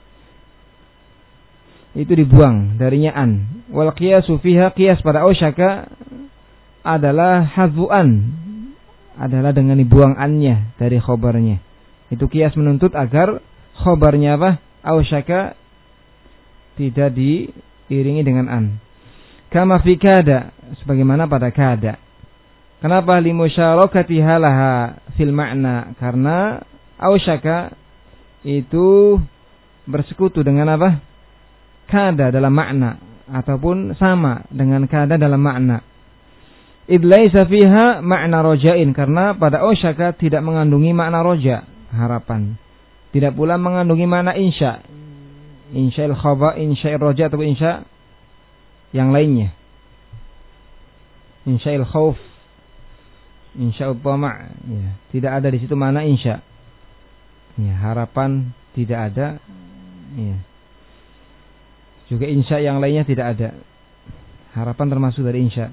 itu dibuang darinya an. Wal qiyasu fiha, qiyas pada ausyaka adalah hadfu'an, adalah dengan dibuang annya dari khobarnya. Itu qiyas menuntut agar khobarnya apa? Ausyaka tidak diiringi dengan an. Kama fi kada, sebagaimana pada kada. Kenapa? Limusyarakatiha laha fil ma'na, karena ausyaka itu bersekutu dengan apa? Kada dalam makna, ataupun sama dengan kada dalam makna. Id laisa fiha ma'na roja'in, karena pada ausyaka tidak mengandungi makna roja. harapan. Tidak pula mengandungi makna insya. Insya'il khabar, insya'il roja atau insya yang lainnya. Insya'il khauf, insya'il tama', ya, tidak ada di situ makna insya. Ya, harapan tidak ada. Ya. Juga insya yang lainnya tidak ada. Harapan termasuk dari insya.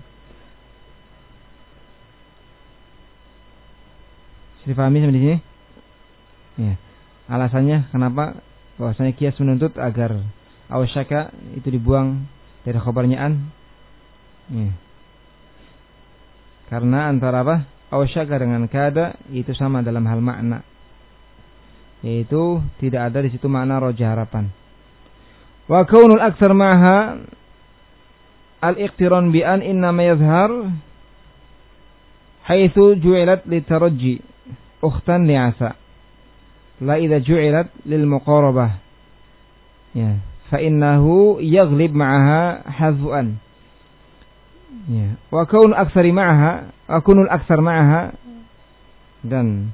Sudah pahami sampai di sini? Ya. Alasannya kenapa? Bahwasanya kias menuntut agar awsyaka itu dibuang dari khabarnya an. Ya. Karena antara apa? Awsyaka dengan kada itu sama dalam hal makna. Yaitu tidak ada di situ makna roja harapan. Wa kaunul aktsar ma'ha al-iqtiran bi an innama yadhhar haitsu ju'ilat litarajji ukhtan li'asa la idza ju'ilat lil muqarabah, ya, fa innahu yaghlib ma'aha hadfuan, ya, wa kaunul aktsari ma'aha wa kunul aktsar ma'aha, dan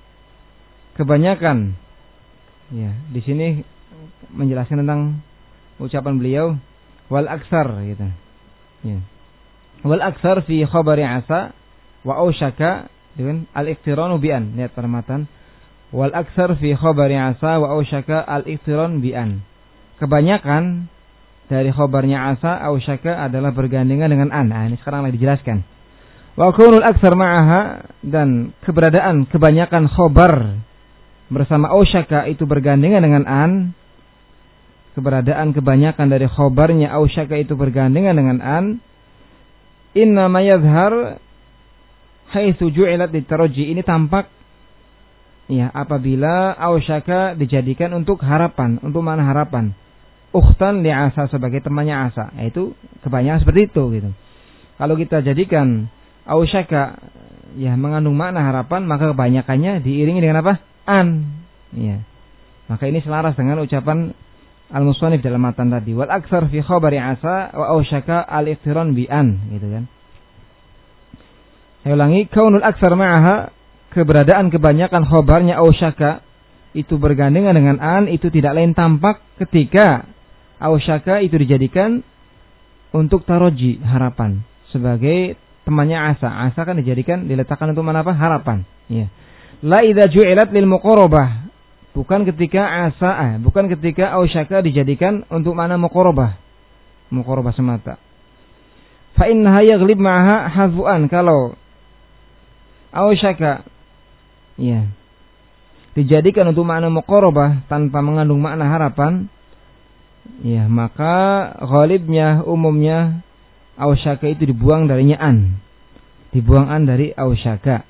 kebanyakan, ya, di sini menjelaskan tentang ucapan beliau wal aksar gitu. Ya. Wal aksar fi khabari asa wa ausyaka dengan al-iqtiranu bi an. Lihat permatan. Wal aksar fi khabari asa wa ausyaka al-iqtiran bi an. Kebanyakan dari khabarnya asa ausyaka adalah bergandengan dengan an. Nah, ini sekarang lagi dijelaskan. Wa kunul aksar ma'aha, dan keberadaan kebanyakan khabar bersama ausyaka itu bergandengan dengan an. Keberadaan kebanyakan dari khobarnya ausyaka itu bergandengan dengan an. Inna ma yadhhar haitsu ju'ilat litarajji. Ini tampak, ya, apabila ausyaka dijadikan untuk harapan, untuk mana harapan. Ukhtan li asa, sebagai temannya asa. Yaitu kebanyakan seperti itu gitu. Kalau kita jadikan ausyaka, ya, mengandung makna harapan, maka kebanyakannya diiringi dengan apa? An. Ya. Maka ini selaras dengan ucapan al-musannif dalam matan tadi. Wal aktsar fi khabari asa wa ausyaka al-iqtiran bi an, gitu kan. Saya ulangi, kaunul aktsar ma'aha, keberadaan kebanyakan khabarnya ausyaka itu bergandengan dengan an, itu tidak lain tampak ketika ausyaka itu dijadikan untuk taroji, harapan, sebagai temannya asa. Asa kan dijadikan, diletakkan untuk mana apa? Harapan. Ya. La idza ju'ilat lil muqarabah, bukan ketika asa, eh, bukan ketika ausyaka dijadikan untuk mana muqarabah, muqarabah semata. Fa innaha yaghlib ma'aha hadfuan, kalau ausyaka, ya, dijadikan untuk makna muqarabah tanpa mengandung makna harapan, ya, maka ghalibnya, umumnya ausyaka itu dibuang darinya an, dibuang an dari ausyaka.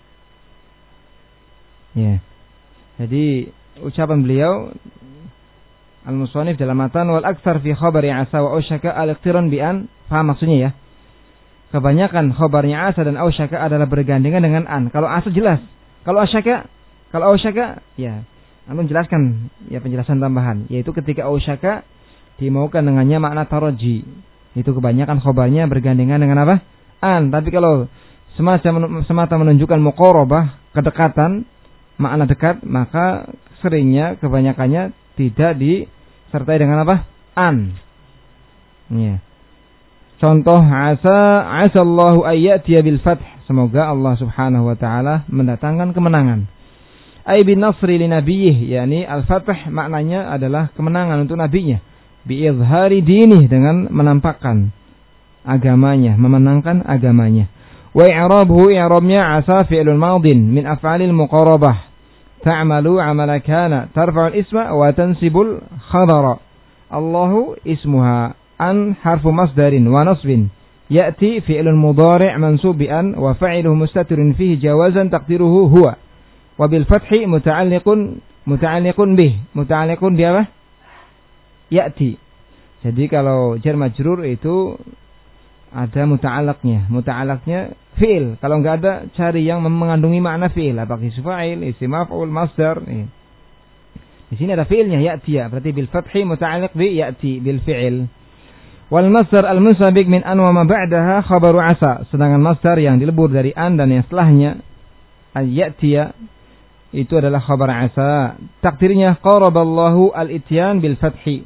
Ya. Jadi ucapan beliau al-musannif dalam matan wal aktsar fi khabari asa wa ausyaka al-iqtiran bi an, paham maksudnya ya? Kebanyakan khabarnya asa dan ausyaka adalah bergandengan dengan an. Kalau asa jelas, kalau ausyaka, kalau ausyaka, ya, antum jelaskan, ya, penjelasan tambahan, yaitu ketika ausyaka dimaukan dengannya makna taraji, itu kebanyakan khabarnya bergandengan dengan apa? An. Tapi kalau semata semata menunjukkan muqarabah, kedekatan, makna dekat, maka seringnya, kebanyakannya tidak disertai dengan apa? An. Ya. Contoh asa, asallahu ayyatiya bil fath, semoga Allah Subhanahu wa taala mendatangkan kemenangan. Ay bin nasri li nabiyih, yakni al-fath maknanya adalah kemenangan untuk nabinya. Bi izhari dinih, dengan menampakkan agamanya, memenangkan agamanya. Wa i'rabuhu, i'rabnya asa fi'lun madin min af'alil muqarabah. Ta'malu 'amala kana tarfa'ul isma wa tansibul khabara. Allahu ismuha, an harfu masdarin wa nasbin. Ya'ti fi'lun mudhari' mansub bi an wa fa'iluhu mustatirun fihi jawazan taqdiruhu huwa. Wa bil fathi muta'alliqun muta'alliqun bih. Muta'alliqun bi apa? Ya'ti. Jadi kalau jar majrur itu ada muta'alaqnya. Muta'alaqnya fi'il. Kalau enggak ada, cari yang mengandungi makna fi'il. Apakah isim fa'il, isim maf'ul, masdar. Di sini ada fi'ilnya, ya'ti, ya. Berarti bil fathi muta'alliq bi ya'ti bil fi'il. Wal masdar al-munsabiq min an wa ma ba'daha khabaru asa. Sedangkan masdar yang dilebur dari an dan yang setelahnya, al-ya'tiya, itu adalah khabar asa. Takdirnya qaraballahu al-ityan bil fathi.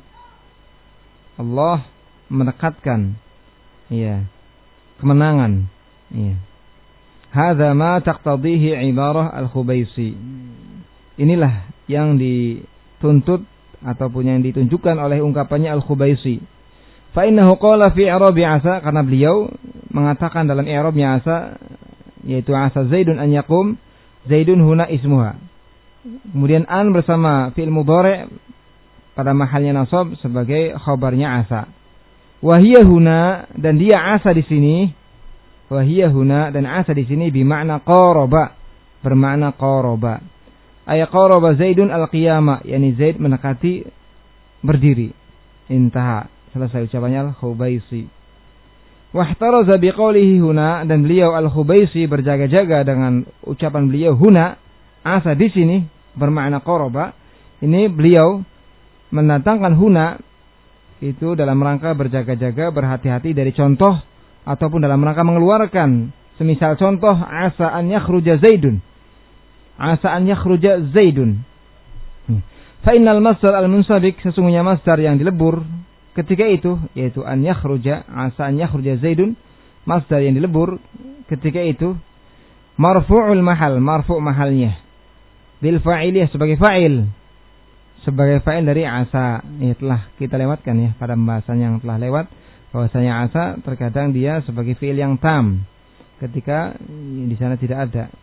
Allah mendekatkan ya kemenangan. Ya. Hadza ma taqtadihi ibarah al-Khubaisi. Inilah yang dituntut ataupun yang ditunjukkan oleh ungkapannya al-Khubaisi. Fa innahu qala fi i'rabi asa, karena beliau mengatakan dalam i'rabnya asa, yaitu asa Zaidun an yaqum, Zaidun huna ismuha. Kemudian an bersama fi'il mudhari' pada mahalnya nasab sebagai khabarnya asa. Wa hiya huna, dan dia asa di sini, wa hiya huna, dan asa di sini bermakna qaraba, bermakna qaraba. Ay qaraba Zaidun al-qiyamah, yakni Zaid mendekati berdiri. Intaha. Selesai ucapannya al-Khubaisi. Wahtaraza biqaulihi huna, dan beliau al-Khubaisi berjaga-jaga dengan ucapan beliau huna, asa di sini bermakna qaraba. Ini beliau mendatangkan huna itu dalam rangka berjaga-jaga, berhati-hati dari contoh ataupun dalam rangka mengeluarkan. Semisal contoh asa an yakhruja Zaidun. Asa an yakhruja Zaidun. Fa innal masdar al-munsabik, sesungguhnya masdar yang dilebur ketika itu, yaitu an yakhruja, asa an yakhruja Zaidun, masdar yang dilebur ketika itu marfu'ul mahal, marfu' mahalnya bil fa'iliyah, sebagai fa'il, sebagai fa'il dari asa. Ini telah kita lewatkan ya pada pembahasan yang telah lewat, bahwasanya asa terkadang dia sebagai fi'il yang tam ketika di sana tidak ada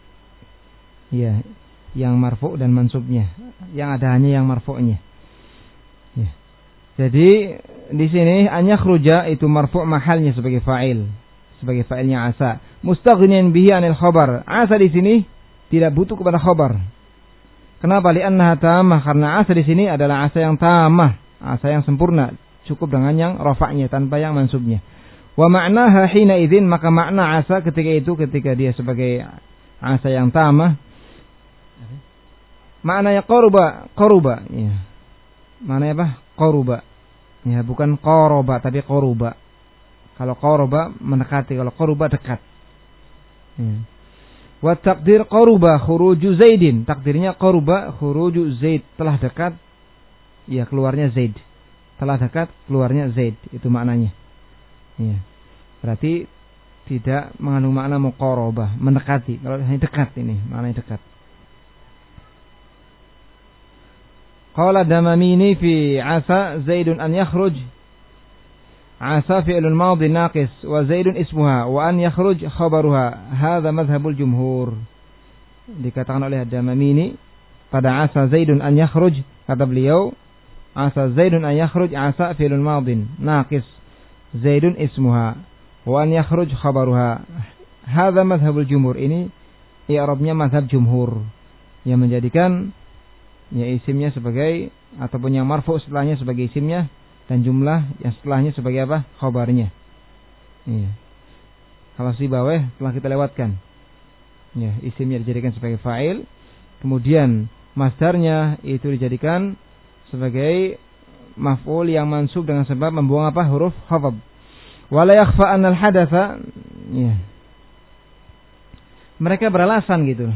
ya yang marfu' dan mansubnya, yang ada hanya yang marfu'nya ya. Jadi di sini an yakhruja itu marfu' mahalnya sebagai fa'il, sebagai fa'ilnya asa. Mustaghniyan bihi anil khabar. Asa di sini tidak butuh kepada khabar. Kenapa? Li'annaha tamah, karena asa di sini adalah asa yang tamah, asa yang sempurna, cukup dengan yang rafa'nya tanpa yang mansubnya. Wa ma'naha hina idzin, maka makna asa ketika itu, ketika dia sebagai asa yang tamah, maknanya qaruba, qaruba ya. Maknanya apa? Qaruba. Ya, bukan qoroba tapi qaruba. Kalau qoroba mendekati, kalau qaruba dekat. Ya. Wa taqdir qaruba khuruju Zaidin. Takdirnya qaruba khuruju Zaid, telah dekat ya keluarnya Zaid. Telah dekat keluarnya Zaid, itu maknanya. Ya. Berarti tidak mengandung makna muqarabah, mendekati. Kalau hanya dekat ini, maknanya dekat. Qala Damamini fi asa Zaidun an yakhruj. Asa fi'lun madhi naqis wa Zaidun ismuha wa an yakhruj khabaruha. Hadza madhhabul jumhur. Dikatakan oleh Damamini pada asa Zaidun an yakhruj, kata beliau asa Zaidun an yakhruj, asa fi'lun madhin naqis, Zaidun ismuha wa an yakhruj khabaruha. Hadza madhhabul jumhur. Ini i'rabnya madhab jumhur yang menjadikan ya isimnya sebagai, ataupun yang marfu setelahnya sebagai isimnya, dan jumlah yang setelahnya sebagai apa? Khabarnya. Iya. Kalau sibaweh telah kita lewatkan. Ya, isimnya dijadikan sebagai fa'il, kemudian masdarnya itu dijadikan sebagai maf'ul yang mansub dengan sebab membuang apa? Huruf khafad. Wala yakhfa anal hadatsa, ya. Mereka beralasan gitu,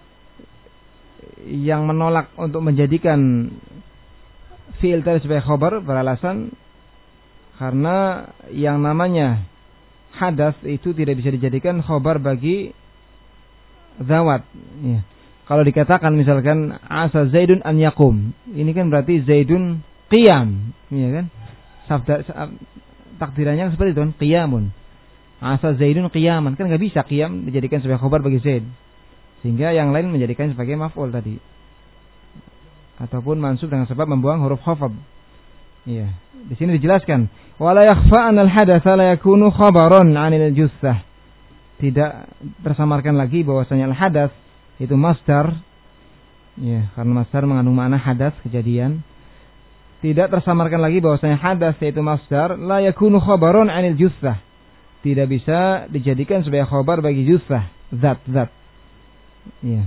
yang menolak untuk menjadikan fi'il tadi sebagai khabar, beralasan karena yang namanya hadas itu tidak bisa dijadikan khabar bagi zawat ya. Kalau dikatakan misalkan asa Zaidun an yaqum, ini kan berarti Zaidun qiyam ya kan, sabda takdirannya seperti itu kan, qiyamun. Asa Zaidun qiyaman, kan enggak bisa qiyam dijadikan sebagai khabar bagi Zaid, sehingga yang lain menjadikan sebagai maf'ul tadi, ataupun mansub dengan sebab membuang huruf khafad. Iya, di sini dijelaskan wala yakhfa anal hadatsa la yakunu khabaran 'anil jussah. Tidak tersamarkan lagi bahwasanya al hadath itu masdar. Ya, karena masdar mengandung makna hadath, kejadian. Tidak tersamarkan lagi bahwasanya hadath yaitu masdar la yakunu khabaran 'anil jussah. Tidak bisa dijadikan sebagai khabar bagi jussah, zat-zat. Ya.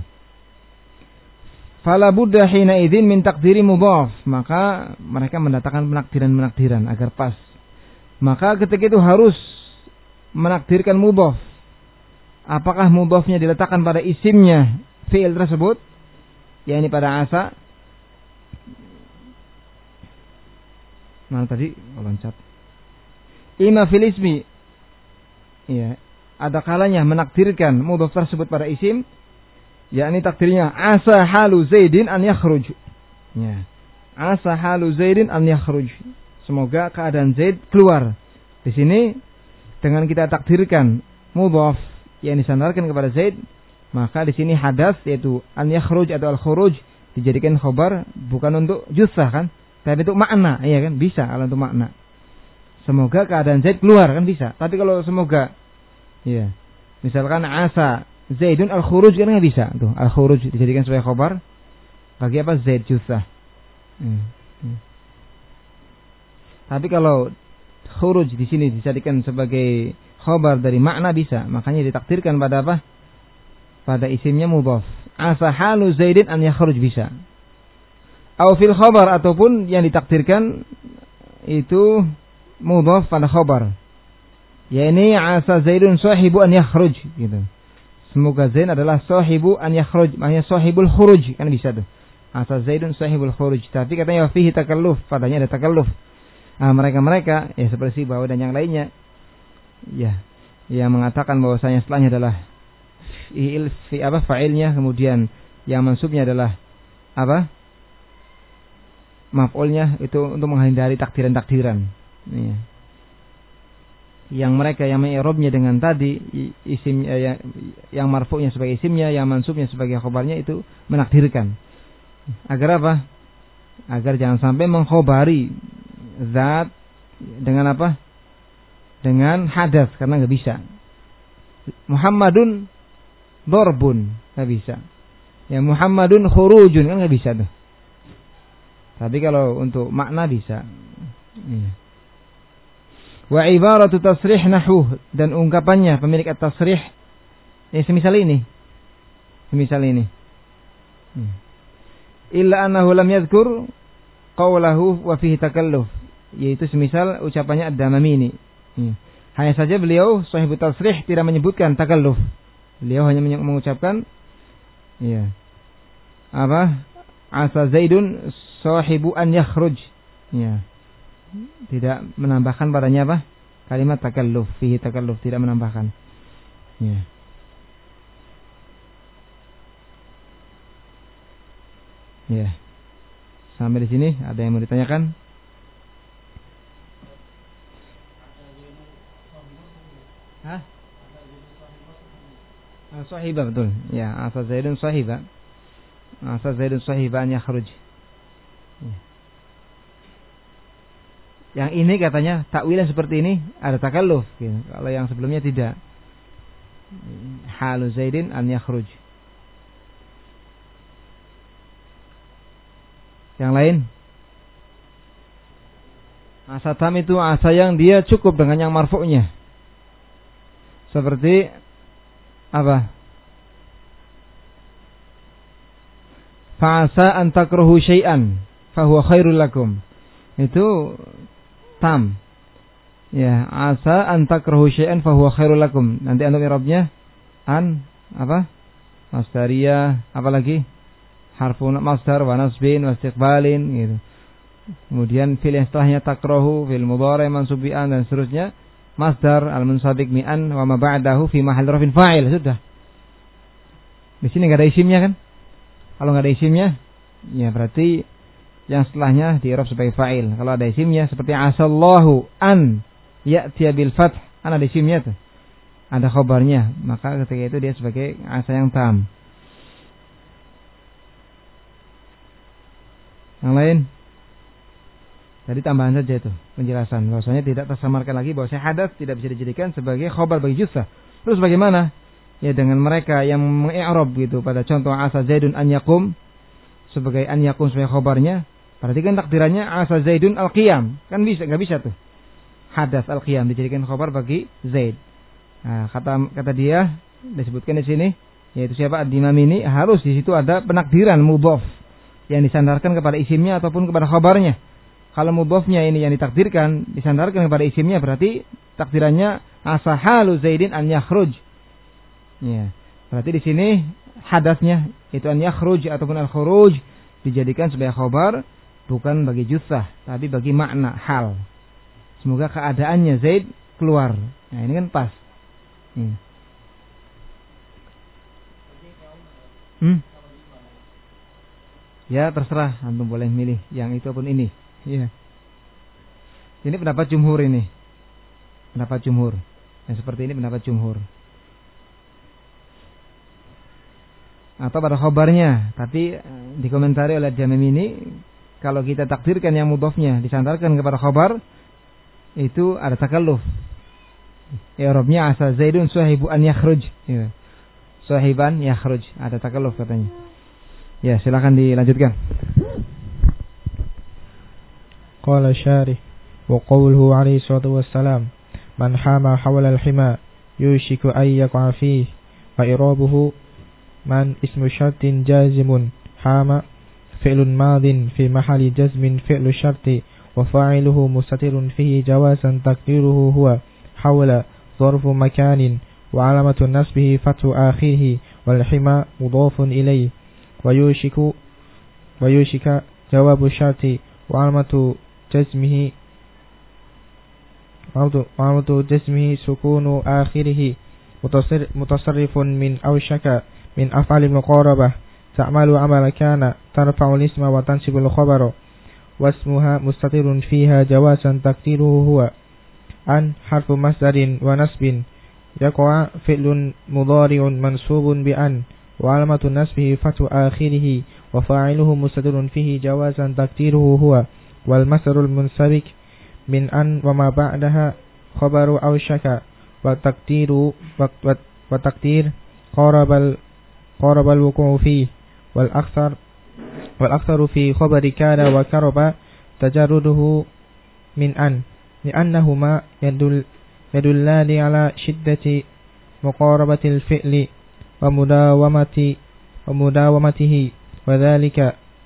Fala budda hina idzin min taqdiri mudhaf, maka mereka mendatangkan penakdiran-penakdiran agar pas. Maka ketika itu harus menakdirkan mudhaf. Apakah mudhafnya diletakkan pada isimnya fi'il tersebut yakni pada asa. Mana tadi? Oh, loncat. Ima fil ismi. Ya, ada kalanya menakdirkan mudhaf tersebut pada isim, yakni takdirnya asa halu Zaidin an yakhruj. Ya. Asa halu Zaidin an yakhruj. Semoga keadaan Zaid keluar. Di sini dengan kita takdirkan mudhaf yang disandarkan kepada Zaid, maka di sini hadas yaitu an yakhruj atau al khuruj dijadikan khobar bukan untuk jussah kan, tapi untuk makna, iya kan, bisa kalau untuk makna. Semoga keadaan Zaid keluar kan bisa. Tapi kalau semoga, ya, misalkan asa Zaidun al khuruj kan nggak bisa tuh, al khuruj dijadikan sebagai khobar bagi apa Zaid jussah. Hmm. Hmm. Tapi kalau khuruj di sini dijadikan sebagai khobar dari makna bisa, makanya ditakdirkan pada apa? Pada isimnya mudhaf. Asa halu Zaidin an yakhruj bisa. Au fil khobar ataupun yang ditakdirkan itu mudhaf pada khobar. yakni asa Zaidun sahibu an yakhruj gitu. Semoga Zaid adalah sahibu an yakhruj, maknanya sahibul khuruj kan bisa tuh. Asa Zaidun sahibul khuruj. Tapi katanya fihi takalluf, padanya ada takalluf. Nah, mereka-mereka ya seperti bahwa dan yang lainnya ya yang mengatakan bahwasanya setelahnya adalah fi'il fi apa fa'ilnya, kemudian yang mansubnya adalah apa maf'ulnya, itu untuk menghindari takdiran-takdiran ya. Yang mereka yang mengi'rabnya dengan tadi isim yang, yang marfu'nya sebagai isimnya, yang mansubnya sebagai khabarnya, itu menakdirkan agar apa? Agar jangan sampai mengkhobari zat dengan apa? Dengan hadas, karena nggak bisa. Muhammadun darbun, nggak bisa. Ya Muhammadun khurujun kan nggak bisa tuh. Tapi kalau untuk makna bisa. Ya. Wa ibaratu tasrih nahwu, dan ungkapannya pemilik at-tasrih ya semisal ini. Semisal ini. Ya. Illa annahu lam yadhkur qawlahu wa fihi takalluf, yaitu semisal ucapannya ad-Damamini. Ya. Hanya saja beliau sahibut tasrih tidak menyebutkan takalluf. Beliau hanya mengucapkan ya. Apa? Asa Zaidun sahibu an yakhruj. Ya. Tidak menambahkan padanya apa? Kalimat takalluf, fihi takalluf, tidak menambahkan. Ya. Ya. Sampai di sini ada yang mau ditanyakan? Hah? Sahibah betul. Ya, asa Zaidun sahibah. Asa Zaidun sahibah an yakhruj. Ya. Yang ini katanya takwilnya seperti ini ada takalluf gitu. Kalau yang sebelumnya tidak. Halu Zaidin an yakhruj. Yang lain? Asa tam itu asa yang dia cukup dengan yang marfu'nya. Seperti apa? Fa'asa an takrahu syai'an fahuwa khairul lakum. Itu tam. Ya, asa an takrahu syai'an fahuwa khairul lakum. Nanti untuk i'rabnya an apa? Masdariyah, apa lagi? Harfun masdar wa nasbin wa istiqbalin gitu. Kemudian fil yang setelahnya takrahu, fil mudhari' mansub bi an, dan seterusnya. Masdar al-munsabiq mi an wa ma ba'dahu fi mahall rafin fa'il. Sudah. Di sini enggak ada isimnya kan? Kalau enggak ada isimnya, ya berarti yang setelahnya di i'rab sebagai fa'il. Kalau ada isimnya seperti asallahu an ya'tiya bil fath, an ada isimnya tuh. Ada khabarnya, maka ketika itu dia sebagai asa yang tam. Yang lain? Tadi tambahan saja itu penjelasan bahwasanya tidak tersamarkan lagi bahwasanya hadas tidak bisa dijadikan sebagai khabar bagi jussah. Terus bagaimana? Ya dengan mereka yang mengi'rab gitu pada contoh asa Zaidun an yaqum sebagai an yaqum sebagai khabarnya, berarti kan takdirannya asa Zaidun al-qiyam. Kan bisa, enggak bisa tuh. Hadas al-qiyam dijadikan khabar bagi Zaid. Nah, kata kata dia disebutkan di sini yaitu siapa? Ad-Damamini, harus di situ ada penakdiran mudhaf yang disandarkan kepada isimnya ataupun kepada khabarnya. Kalau mudhafnya ini yang ditakdirkan disandarkan kepada isimnya, berarti takdirannya asa halu Zaidin an yakhruj. Ya. Berarti di sini hadasnya itu an yakhruj ataupun al khuruj dijadikan sebagai khabar bukan bagi jussah tapi bagi makna hal. Semoga keadaannya Zaid keluar. Nah, ini kan pas. Hmm. Hmm? Ya terserah, antum boleh milih yang itu pun ini. Iya. Ini pendapat jumhur ini. Pendapat jumhur. Yang seperti ini pendapat jumhur. Atau pada khabarnya, tapi dikomentari oleh Jamim ini kalau kita takdirkan yang mudhafnya disandarkan kepada khabar itu ada takalluf. I'rabnya asa Zaidun sahibu an yakhruj. Ya. Sahiban yakhruj, ada takalluf katanya. Ya, silakan dilanjutkan. Qala syarih wa qawluhu alaihi salatu wassalam man hama hawla al-hima yushiku ay yaqa fihi wa i'rabuhu man ismu syartin jazimun hama fi'lun madin fi mahali jazmin fi'lu syarti wa fa'iluhu mustatirun fihi jawasan takdiruhu huwa hawla zarfu makanin wa alamatu nasbihi fathu akhirih wal hima mudhafun ilayhi wa yushiku wa yushika jawabu syarti wa alamatu jazmihi wa alamatu jazmihi sukunu akhirih mutasarrifun min awshaka min af'alil muqarabah ta'malu amala kana tarfa'ul isma wa tansibul khabara wasmuha mustatirun fiha jawasan takdiruhu huwa an harfu masdarin wa nasbin yaqa fi'lun mudhari'un mansubun bi an wa alamatu nasbihi fathu akhirih wa fa'iluhu mustatirun fihi jawasan takdiruhu huwa wal masdarul munsabik min an wa ma ba'daha khabaru aw shaka wa takdiru wa takdir qarabal قارب الوقوع فيه والأكثر والأكثر في خبر كان وكرب تجرده من أن لأنهما يدل يدلان على شدة مقاربة الفعل ومداومة ومداومته وذلك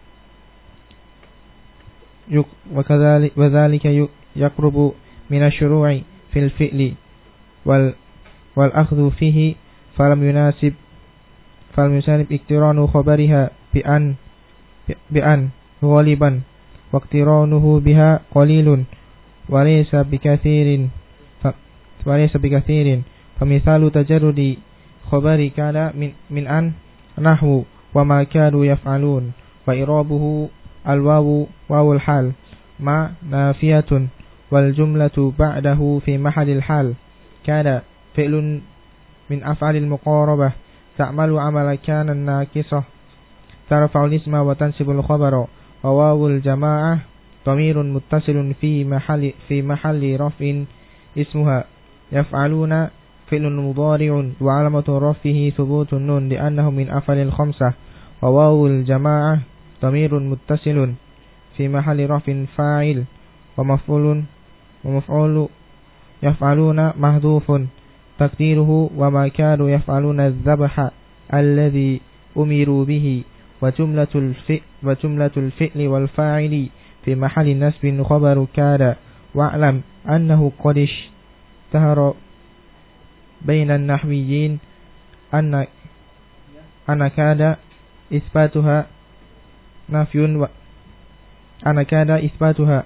وكذلك وذلك يقرب من الشروع في الفعل والأخذ فيه فلم يناسب فالمسانب اقتران خبرها بأن بأن غالبا واقترانه بها قليل وليس بكثير وليس بكثير فمثال تجرد خبر كان من من أن نحو وما كانوا يفعلون وإعرابه الواو واو الحال ما نافية والجملة بعده في محل الحال كان فعل من أفعال المقاربة تعمل عمل كان الناكسة ترفع الاسم وتنسب الخبر وواو الجماعة ضمير متصل في محل في محل رفع اسمها يفعلون فعل مضارع وعلامة رفعه ثبوت النون لأنه من أفعال الخمسة وواو الجماعة ضمير متصل في محل رفع فاعل ومفعول ومفعول يفعلون محذوف تقديره وما كانوا يفعلون الذبح الذي أمروا به وجملة الفعل وجملة الفعل والفاعل في محل نسب خبر كان واعلم أنه قد اشتهر بين النحويين أن أن كاد إثباتها نفي و أن كاد إثباتها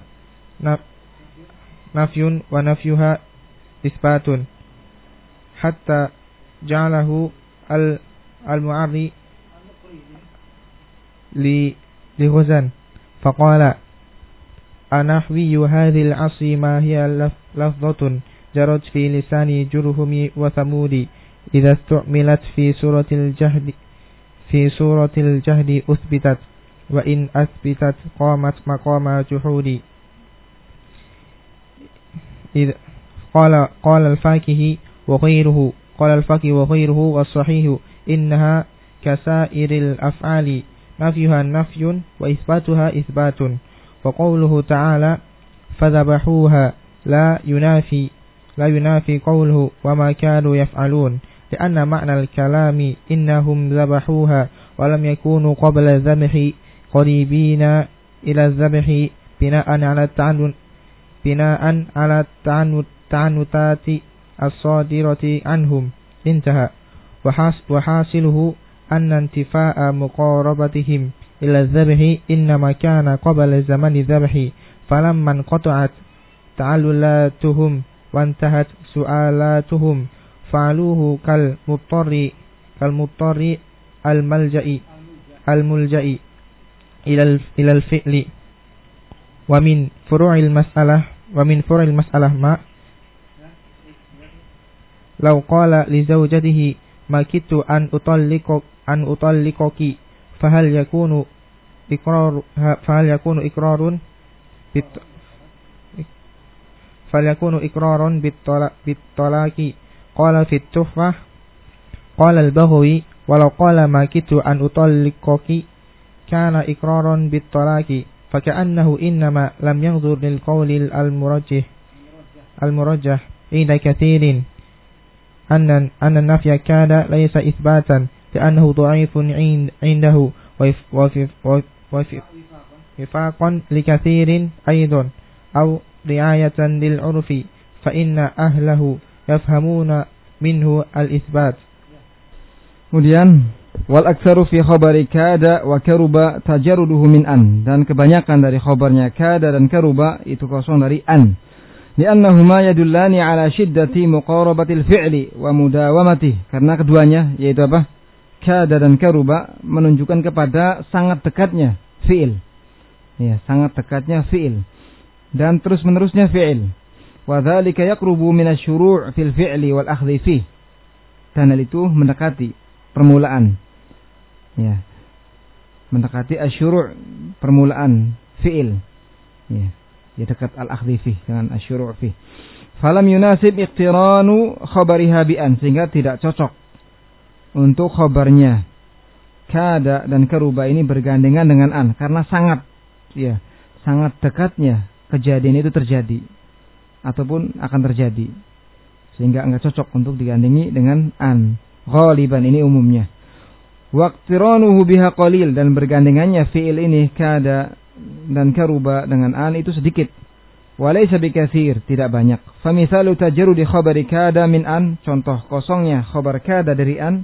نفي ونفيها إثبات حتى جعله المعري لغزن فقال أنحوي هذه العصر ما هي لفظة جرت في لسان جرهم وثمود إذا استعملت في سورة الجهد في سورة الجهد أثبتت وإن أثبتت قامت مقام جحود إذ قال قال الفاكهي وغيره قال الفاكهي وغيره والصحيح إنها كسائر الأفعال نفيها نفي وإثباتها إثبات وقوله تعالى فذبحوها لا ينافي لا ينافي قوله وما كانوا يفعلون لأن معنى الكلام إنهم ذبحوها ولم يكونوا قبل الذبح قريبين إلى الذبح بناء على التعنت بناء على التعنتات الصادرة عنهم انتهى وحاصله anna intifa'a muqarabatihim ila dzabhi innama kana qabla zamani dzabhi falamman qata'at ta'allulatuhum wa intahat su'alatuhum fa'aluhu kal muttari kal muttari al malja'i al mulja'i ila ila al fi'li wa min furu'il mas'alah wa min furu'il mas'alah ma law qala li zawjatihi ma kitu an utalliqu an utalliqaki fahal yakunu iqrar fahal yakunu iqrarun bit fahal yakunu iqrarun bit talaqi qala fit tuhfah qala al-Baghawi walau qala ma kitu an utalliqaki kana iqrarun bit talaqi faka'annahu innama lam yanzur lil qawli al-murajjih al-murajjah inda kathirin anna anna nafya kada laysa itsbatan li'annahu dha'ifun 'indahu wa wifaqan likathirin aidan aw ri'ayatan lil 'urfi fa inna ahlahu yafhamuna minhu al-itsbat. Kemudian wal aktsaru fi khabari kada wa karuba tajarruduhu min an, dan kebanyakan dari khabarnya kada dan karuba itu kosong dari an. Li'annahuma yadullani ala syiddati muqarabatil fi'li wa mudawamatihi, karena keduanya yaitu apa? Kada dan karuba menunjukkan kepada sangat dekatnya fi'il. Ya, sangat dekatnya fi'il dan terus-menerusnya fi'il. Wa dzalika yaqrubu min asy-syuru' fil fi'li wal akhdhi fi. Dan hal itu mendekati permulaan. Ya. Mendekati asy-syuru' permulaan fi'il. Ya. Ya, dekat al-akhdhi fi dengan asy-syuru' fi. Falam yunasib iqtiranu khabariha bi an, sehingga tidak cocok untuk khabarnya kada dan karuba ini bergandengan dengan an, karena sangat ya, sangat dekatnya kejadian itu terjadi ataupun akan terjadi, sehingga enggak cocok untuk digandengi dengan an. Ghaliban ini umumnya. Waqtiranuhu biha qalil, dan bergandengannya fi'il ini kada dan karuba dengan an itu sedikit. Walaysa bikatsir, tidak banyak. Famithalu tajarrudi khabari kada min an, contoh kosongnya khabar kada dari an,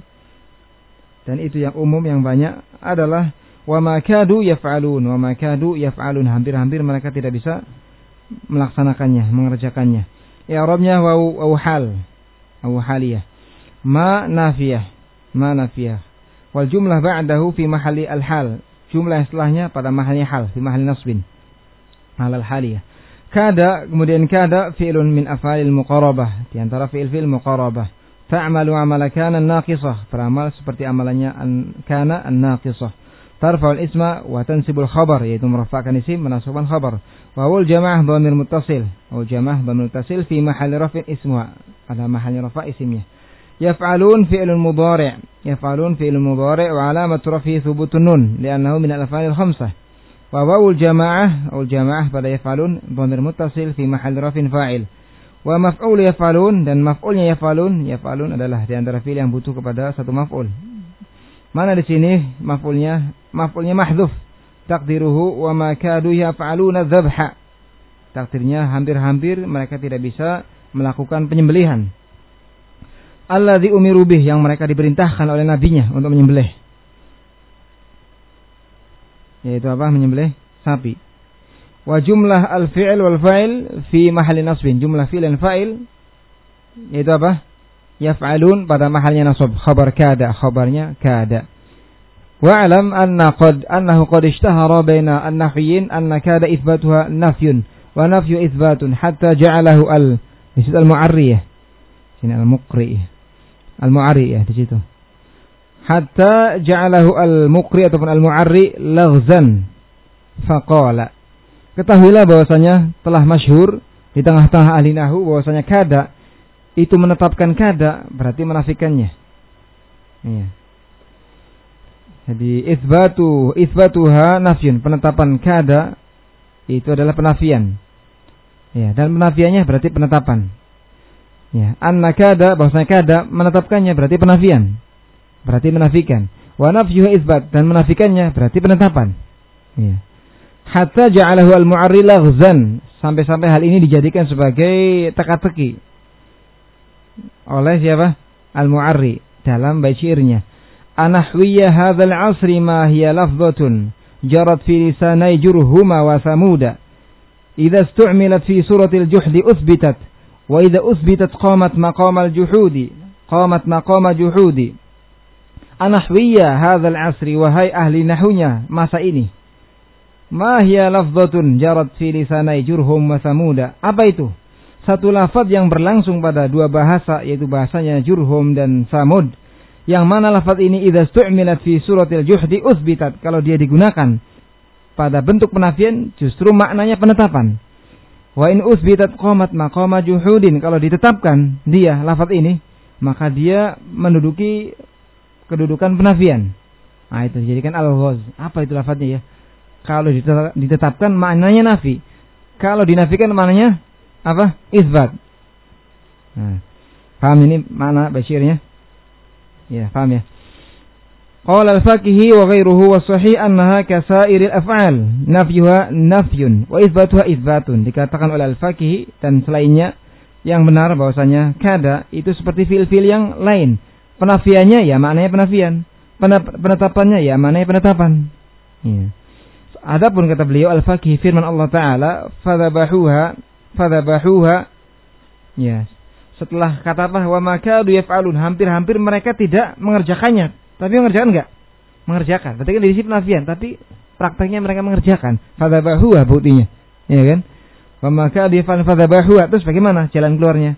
dan itu yang umum yang banyak adalah wa ma kadu yaf'alun, wa ma kadu yaf'alun, hampir-hampir mereka tidak bisa melaksanakannya, mengerjakannya. I'rabnya wa wa hal, wa haliyah. Ma nafiyah, ma nafiyah. Wal jumlah ba'dahu fi mahalli al-hal, jumlah setelahnya pada mahalnya hal, fi mahalli nasbin, halal haliyah. Kada, kemudian kada fi'lun min af'alil muqarabah, di antara fi'il-fi'il muqarabah. Ta'malu amala kana an-naqisah, beramal seperti amalannya an kana an-naqisah. Tarfa'ul isma wa tansibul khabar, yaitu merafa'kan isim, menasabkan khabar. Wa wal jamaah dhamir muttasil, wa jamaah dhamir muttasil fi mahalli raf'in ismuha, pada mahalnya rafa' isimnya. Yaf'alun fi'lun mudhari', yaf'alun fi'lun mudhari' wa alamat rafi'i thubutun nun li'annahu min al-af'alil khamsah. Wa wawul jamaah, wal jamaah pada yaf'alun dhamir muttasil fi mahalli raf'in fa'il. Wa maf'ul yaf'alun, dan maf'ulnya yaf'alun, yaf'alun adalah di antara fi'il yang butuh kepada satu maf'ul. Mana di sini maf'ulnya? Maf'ulnya mahdhuf. Taqdiruhu wa ma kadu yaf'aluna dzabha. Takdirnya hampir-hampir mereka tidak bisa melakukan penyembelihan. Alladzi umiru bih, yang mereka diperintahkan oleh nabinya untuk menyembelih. Yaitu apa? Menyembelih sapi. Wa jumlah al-fi'il wal fa'il fi mahalli nasbin, jumlah fi'il dan fa'il yaitu apa? Yaf'alun pada mahalnya nasab, khabar kada, khabarnya kada. Wa alam anna qad annahu qad ishtahara baina an-nahwiyin anna kada itsbatuha nafyun wa nafyu itsbatun hatta ja'alahu al di situ al-mu'arriyah. Sini al-muqri. Al-mu'arriyah di situ. Hatta ja'alahu al-muqri ataupun al-mu'arri laghzan faqala. Ketahuilah bahwasanya telah masyhur di tengah-tengah ahli nahwu bahwasanya kada itu menetapkan kada berarti menafikannya. Iya. Jadi itsbatu itsbatuha nafyun, penetapan kada itu adalah penafian. Ya, dan penafiannya berarti penetapan. Ya, anna kada, bahwasanya kada menetapkannya berarti penafian. Berarti menafikan. Wa nafyuhu itsbat, dan menafikannya berarti penetapan. Ya. Hatta ja'alahu al-mu'arri laghzan, sampai-sampai hal ini dijadikan sebagai teka-teki oleh siapa? Al-mu'arri dalam bait syairnya. anahwiyya hadzal 'asri ma hiya lafdhatun jarat fi lisanai Jurhum wa Samuda idza istu'milat fi suratil juhdi uthbitat wa idza uthbitat qamat maqamal juhudi qamat maqama juhudi. Anahwiyya hadzal 'asri, wahai ahli nahwunya masa ini. Ma hiya lafdhatun jarat fi lisanai Jurhum wa Samuda. Apa itu? Satu lafaz yang berlangsung pada dua bahasa, yaitu bahasanya Jurhum dan Samud. Yang mana lafaz ini idza stu'milat fi suratil juhdi uthbitat, kalau dia digunakan pada bentuk penafian justru maknanya penetapan. Wa in uthbitat qamat maqama juhudin, kalau ditetapkan dia lafaz ini maka dia menduduki kedudukan penafian. Nah, itu dijadikan al-ghaz. Apa itu lafaznya ya? Kalau ditetapkan maknanya nafi. Kalau dinafikan maknanya apa? Isbat. Nah, paham ini makna basyirnya? Ya, paham ya. Qala al-faqihi wa ghairuhu wa sahih annaha kasairil af'al, nafyuha nafyun wa isbatuha isbatun. Dikatakan oleh al-faqihi dan selainnya yang benar bahwasanya kada itu seperti fiil-fiil yang lain. Penafiannya ya maknanya penafian, penetapannya ya maknanya penetapan. Ya. Adapun kata beliau al-faqihi firman Allah Ta'ala fadzabahuha fadzabahuha, ya, setelah kata apa wa makadu yaf'alun, hampir-hampir mereka tidak mengerjakannya. Tapi mengerjakan enggak? Mengerjakan. Berarti kan di sini penafian, tapi prakteknya mereka mengerjakan. Fadzabahuha buktinya, ya kan? Wa makadu yaf'alun fadzabahuha. Terus bagaimana jalan keluarnya?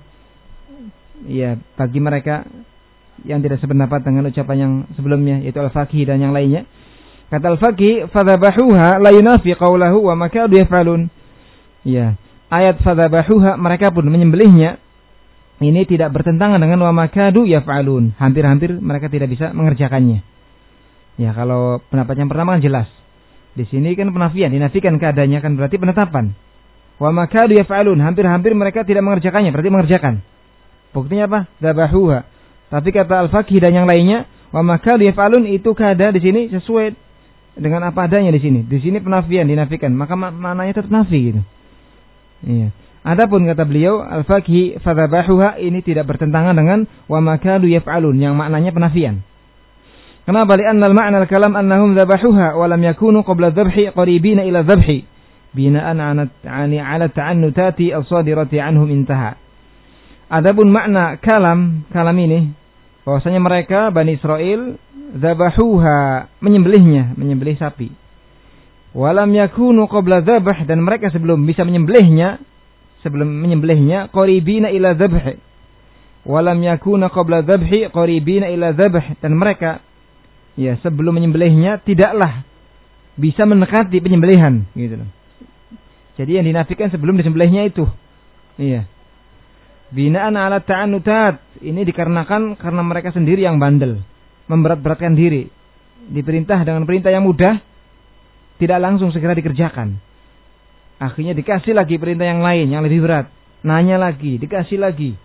Ya, bagi mereka yang tidak sependapat dengan ucapan yang sebelumnya, yaitu al-faqihi dan yang lainnya. Kata al-faqihi fadzabahuha la yunafi qawlahu wa makadu yaf'alun. Ya, ayat fadzabahuha, mereka pun menyembelihnya, ini tidak bertentangan dengan wa makadu yaf'alun. Hampir-hampir mereka tidak bisa mengerjakannya. Ya, kalau pendapat yang pertama kan jelas. Di sini kan penafian, dinafikan keadaannya kan berarti penetapan. Wa makadu yaf'alun, hampir-hampir mereka tidak mengerjakannya, berarti mengerjakan. Buktinya apa? Dzabahuha. Tapi kata al-faqihi dan yang lainnya, wa makadu yaf'alun itu kada di sini sesuai dengan apa adanya di sini. Di sini penafian dinafikan, maka maknanya tetap nafi gitu. Iya. Adapun kata beliau al-faqihi fadzabahuha, ini tidak bertentangan dengan wa makadu yaf'alun yang maknanya penafian. Kenapa? Li'anna al-ma'na al-kalam annahum dzabahuha wa lam yakunu qabla dzabhi qaribina ila dzabhi bina'an 'ala ta'annutati as-sadirati 'anhum intaha. Adapun makna kalam, kalam ini bahwasanya mereka Bani Israel dzabahuha, menyembelihnya, menyembelih sapi. Walam yakunu qabla dzabh, dan mereka sebelum bisa menyembelihnya, sebelum menyembelihnya qaribina ila dzabh. Walam yakuna qabla dzabhi qaribina ila dzabh, dan mereka ya sebelum menyembelihnya tidaklah bisa mendekati penyembelihan gitu loh. Jadi yang dinafikan sebelum disembelihnya itu. Iya. Binaan ala ta'annutat, ini dikarenakan karena mereka sendiri yang bandel, memberat-beratkan diri. Diperintah dengan perintah yang mudah, tidak langsung segera dikerjakan. Akhirnya dikasih lagi perintah yang lain yang lebih berat, nanya lagi, dikasih lagi.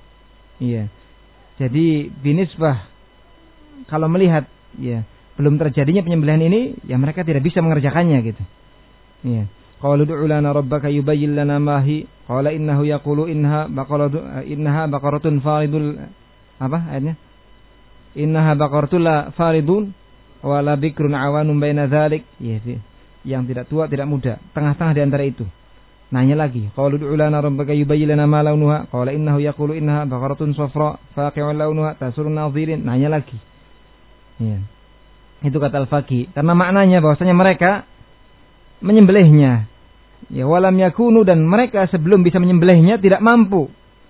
Iya. Jadi binisbah, kalau melihat ya belum terjadinya penyembelihan ini, ya mereka tidak bisa mengerjakannya gitu. Iya. Qalu ud'u lana rabbaka yubayyin lana ma hi. Qala innahu yaqulu innaha baqaratun innaha baqaratun faridul, apa ayatnya? Innaha baqaratun la faridun wa la bikrun awanun baina dzalik. Ya, yang tidak tua tidak muda, tengah-tengah di antara itu. Nanya lagi, qalu ud'u lana rabbaka yubayyin lana ma launuha. Qala innahu yaqulu innaha baqaratun safra faqi'un launuha tasurun nadhirin. Nanya lagi. Ya. Itu kata al-faqihi. Karena maknanya bahwasanya mereka menyembelihnya, ya walam yakunu, dan mereka sebelum bisa menyembelihnya tidak mampu,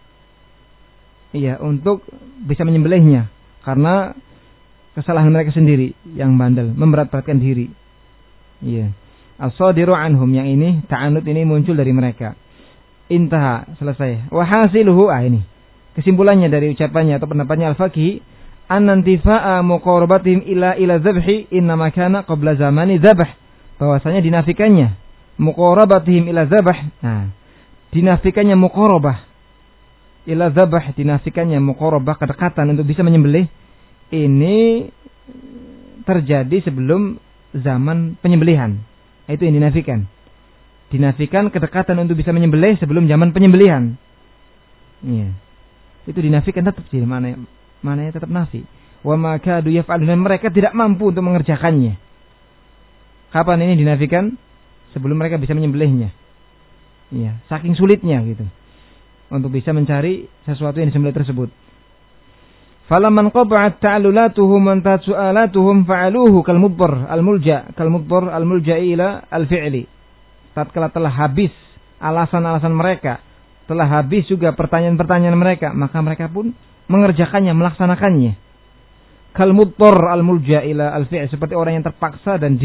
iya, untuk bisa menyembelihnya karena kesalahan mereka sendiri yang bandel, memberat-beratkan diri. Iya, as-sadiru anhum, yang ini ta'anut ini muncul dari mereka. Intaha, selesai. Wa hasiluhu, ah ini kesimpulannya dari ucapannya atau pendapatnya al-faqihi, annantifa'a muqarabatihim ila ila dzabhi innama kana qabla zamani dzabh, bahwasanya dinafikannya muqarabatihim ila dzabh. Nah, dinafikannya muqarabah ila dzabh, dinafikannya muqarabah, kedekatan untuk bisa menyembelih, ini terjadi sebelum zaman penyembelihan. Itu yang dinafikan. Dinafikan kedekatan untuk bisa menyembelih sebelum zaman penyembelihan. Iya. Itu dinafikan tetap sih, mana mananya tetap nafi. wa ma kadu yaf'alun, dan mereka tidak mampu untuk mengerjakannya. Kapan ini dinafikan? Sebelum mereka bisa menyembelihnya. Iya, saking sulitnya gitu untuk bisa mencari sesuatu yang disembelih tersebut. Falamman qaba'at ta'allulatuhum wa su'alatuhum fa'aluhu kalmudbar al-mulja kalmudbar al-mulja ila al-fi'li. Tatkala telah habis alasan-alasan mereka, telah habis juga pertanyaan-pertanyaan mereka, maka mereka pun mengerjakannya, melaksanakannya. Kalmudbar al-mulja ila al-fi'li, seperti orang yang terpaksa dan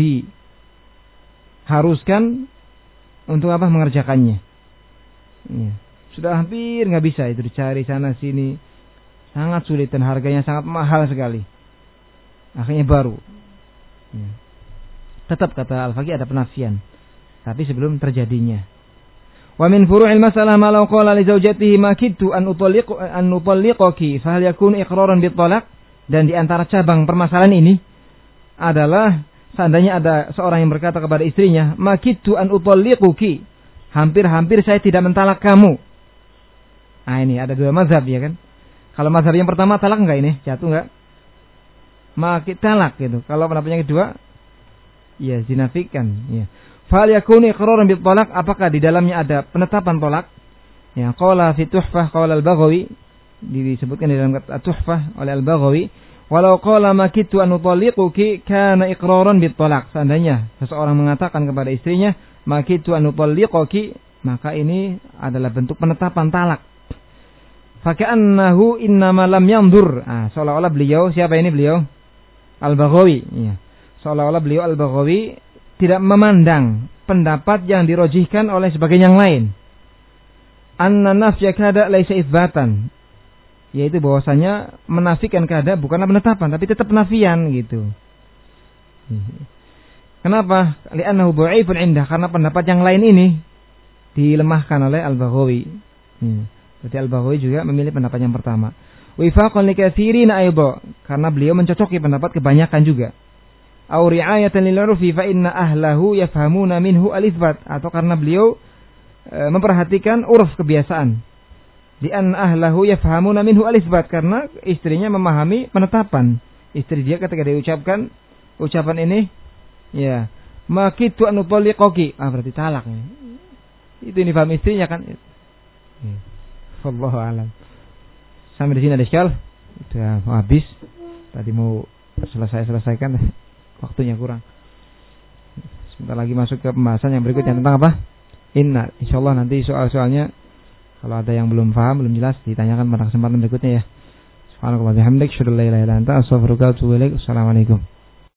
diharuskan untuk apa? Mengerjakannya. Ya. Sudah hampir nggak bisa itu, dicari sana sini, sangat sulit dan harganya sangat mahal sekali. Akhirnya baru. Ya. Tetap kata Al-Faqih ada penafian, tapi sebelum terjadinya. Wa min furu'il masalah ma law qala li zawjatihi ma kittu an utalliq an utalliqaki fa hal yakun iqraran bit talaq. Dan di antara cabang permasalahan ini adalah seandainya ada seorang yang berkata kepada istrinya, ma kittu an utalliquki, hampir-hampir saya tidak mentalak kamu. Nah ini ada dua mazhab ya kan. Kalau mazhab yang pertama talak enggak ini? Jatuh enggak? Maka talak gitu. Kalau pendapat yang kedua ya dinafikan ya. Fal yakunu iqraran bil talaq, apakah di dalamnya ada penetapan talak? Ya, qala fi tuhfah qala al-Baghawi, disebutkan di dalam tuhfah oleh al-Baghawi, walau qala ma kittu an utalliquki kana iqraran bil talaq. Seandainya seseorang mengatakan kepada istrinya ma kittu an utalliquki, maka ini adalah bentuk penetapan talak. Faka'annahu innama lam yandur. Ah, seolah-olah beliau, siapa ini beliau? Al-Baghawi. Iya. Seolah-olah beliau Al-Baghawi tidak memandang pendapat yang dirojihkan oleh sebagian yang lain. Anna nafya kada laisa itsbatan. Yaitu bahwasanya menafikan kada bukanlah penetapan, tapi tetap penafian gitu. Kenapa? Li'annahu dha'ifun indah, karena pendapat yang lain ini dilemahkan oleh Al-Baghawi. Hmm. Berarti Al-Baghawi juga memilih pendapat yang pertama. Wifaqan likatsirina aidha, karena beliau mencocoki pendapat kebanyakan juga. Aw ri'ayatan lil 'urfi fa inna ahlahu yafhamuna minhu al-itsbat, atau karena beliau e, memperhatikan uruf kebiasaan. Di anna ahlahu yafhamuna minhu al-itsbat, karena istrinya memahami penetapan. Istri dia ketika dia ucapkan ucapan ini, ya, makitu an utalliqaki, ah berarti talak ya. Itu ini paham istrinya kan. Ya. Wallahu a'lam. Sampai di sini ada iskal. Sudah mau habis. Tadi mau selesai-selesaikan, waktunya kurang. Sebentar lagi masuk ke pembahasan yang berikutnya tentang apa? Inna. Insyaallah nanti soal-soalnya kalau ada yang belum paham, belum jelas, ditanyakan pada kesempatan berikutnya ya. Subhanallah wa bihamdik, syukur la ilaha illa anta, astaghfiruka wa atubu ilaik. Assalamualaikum.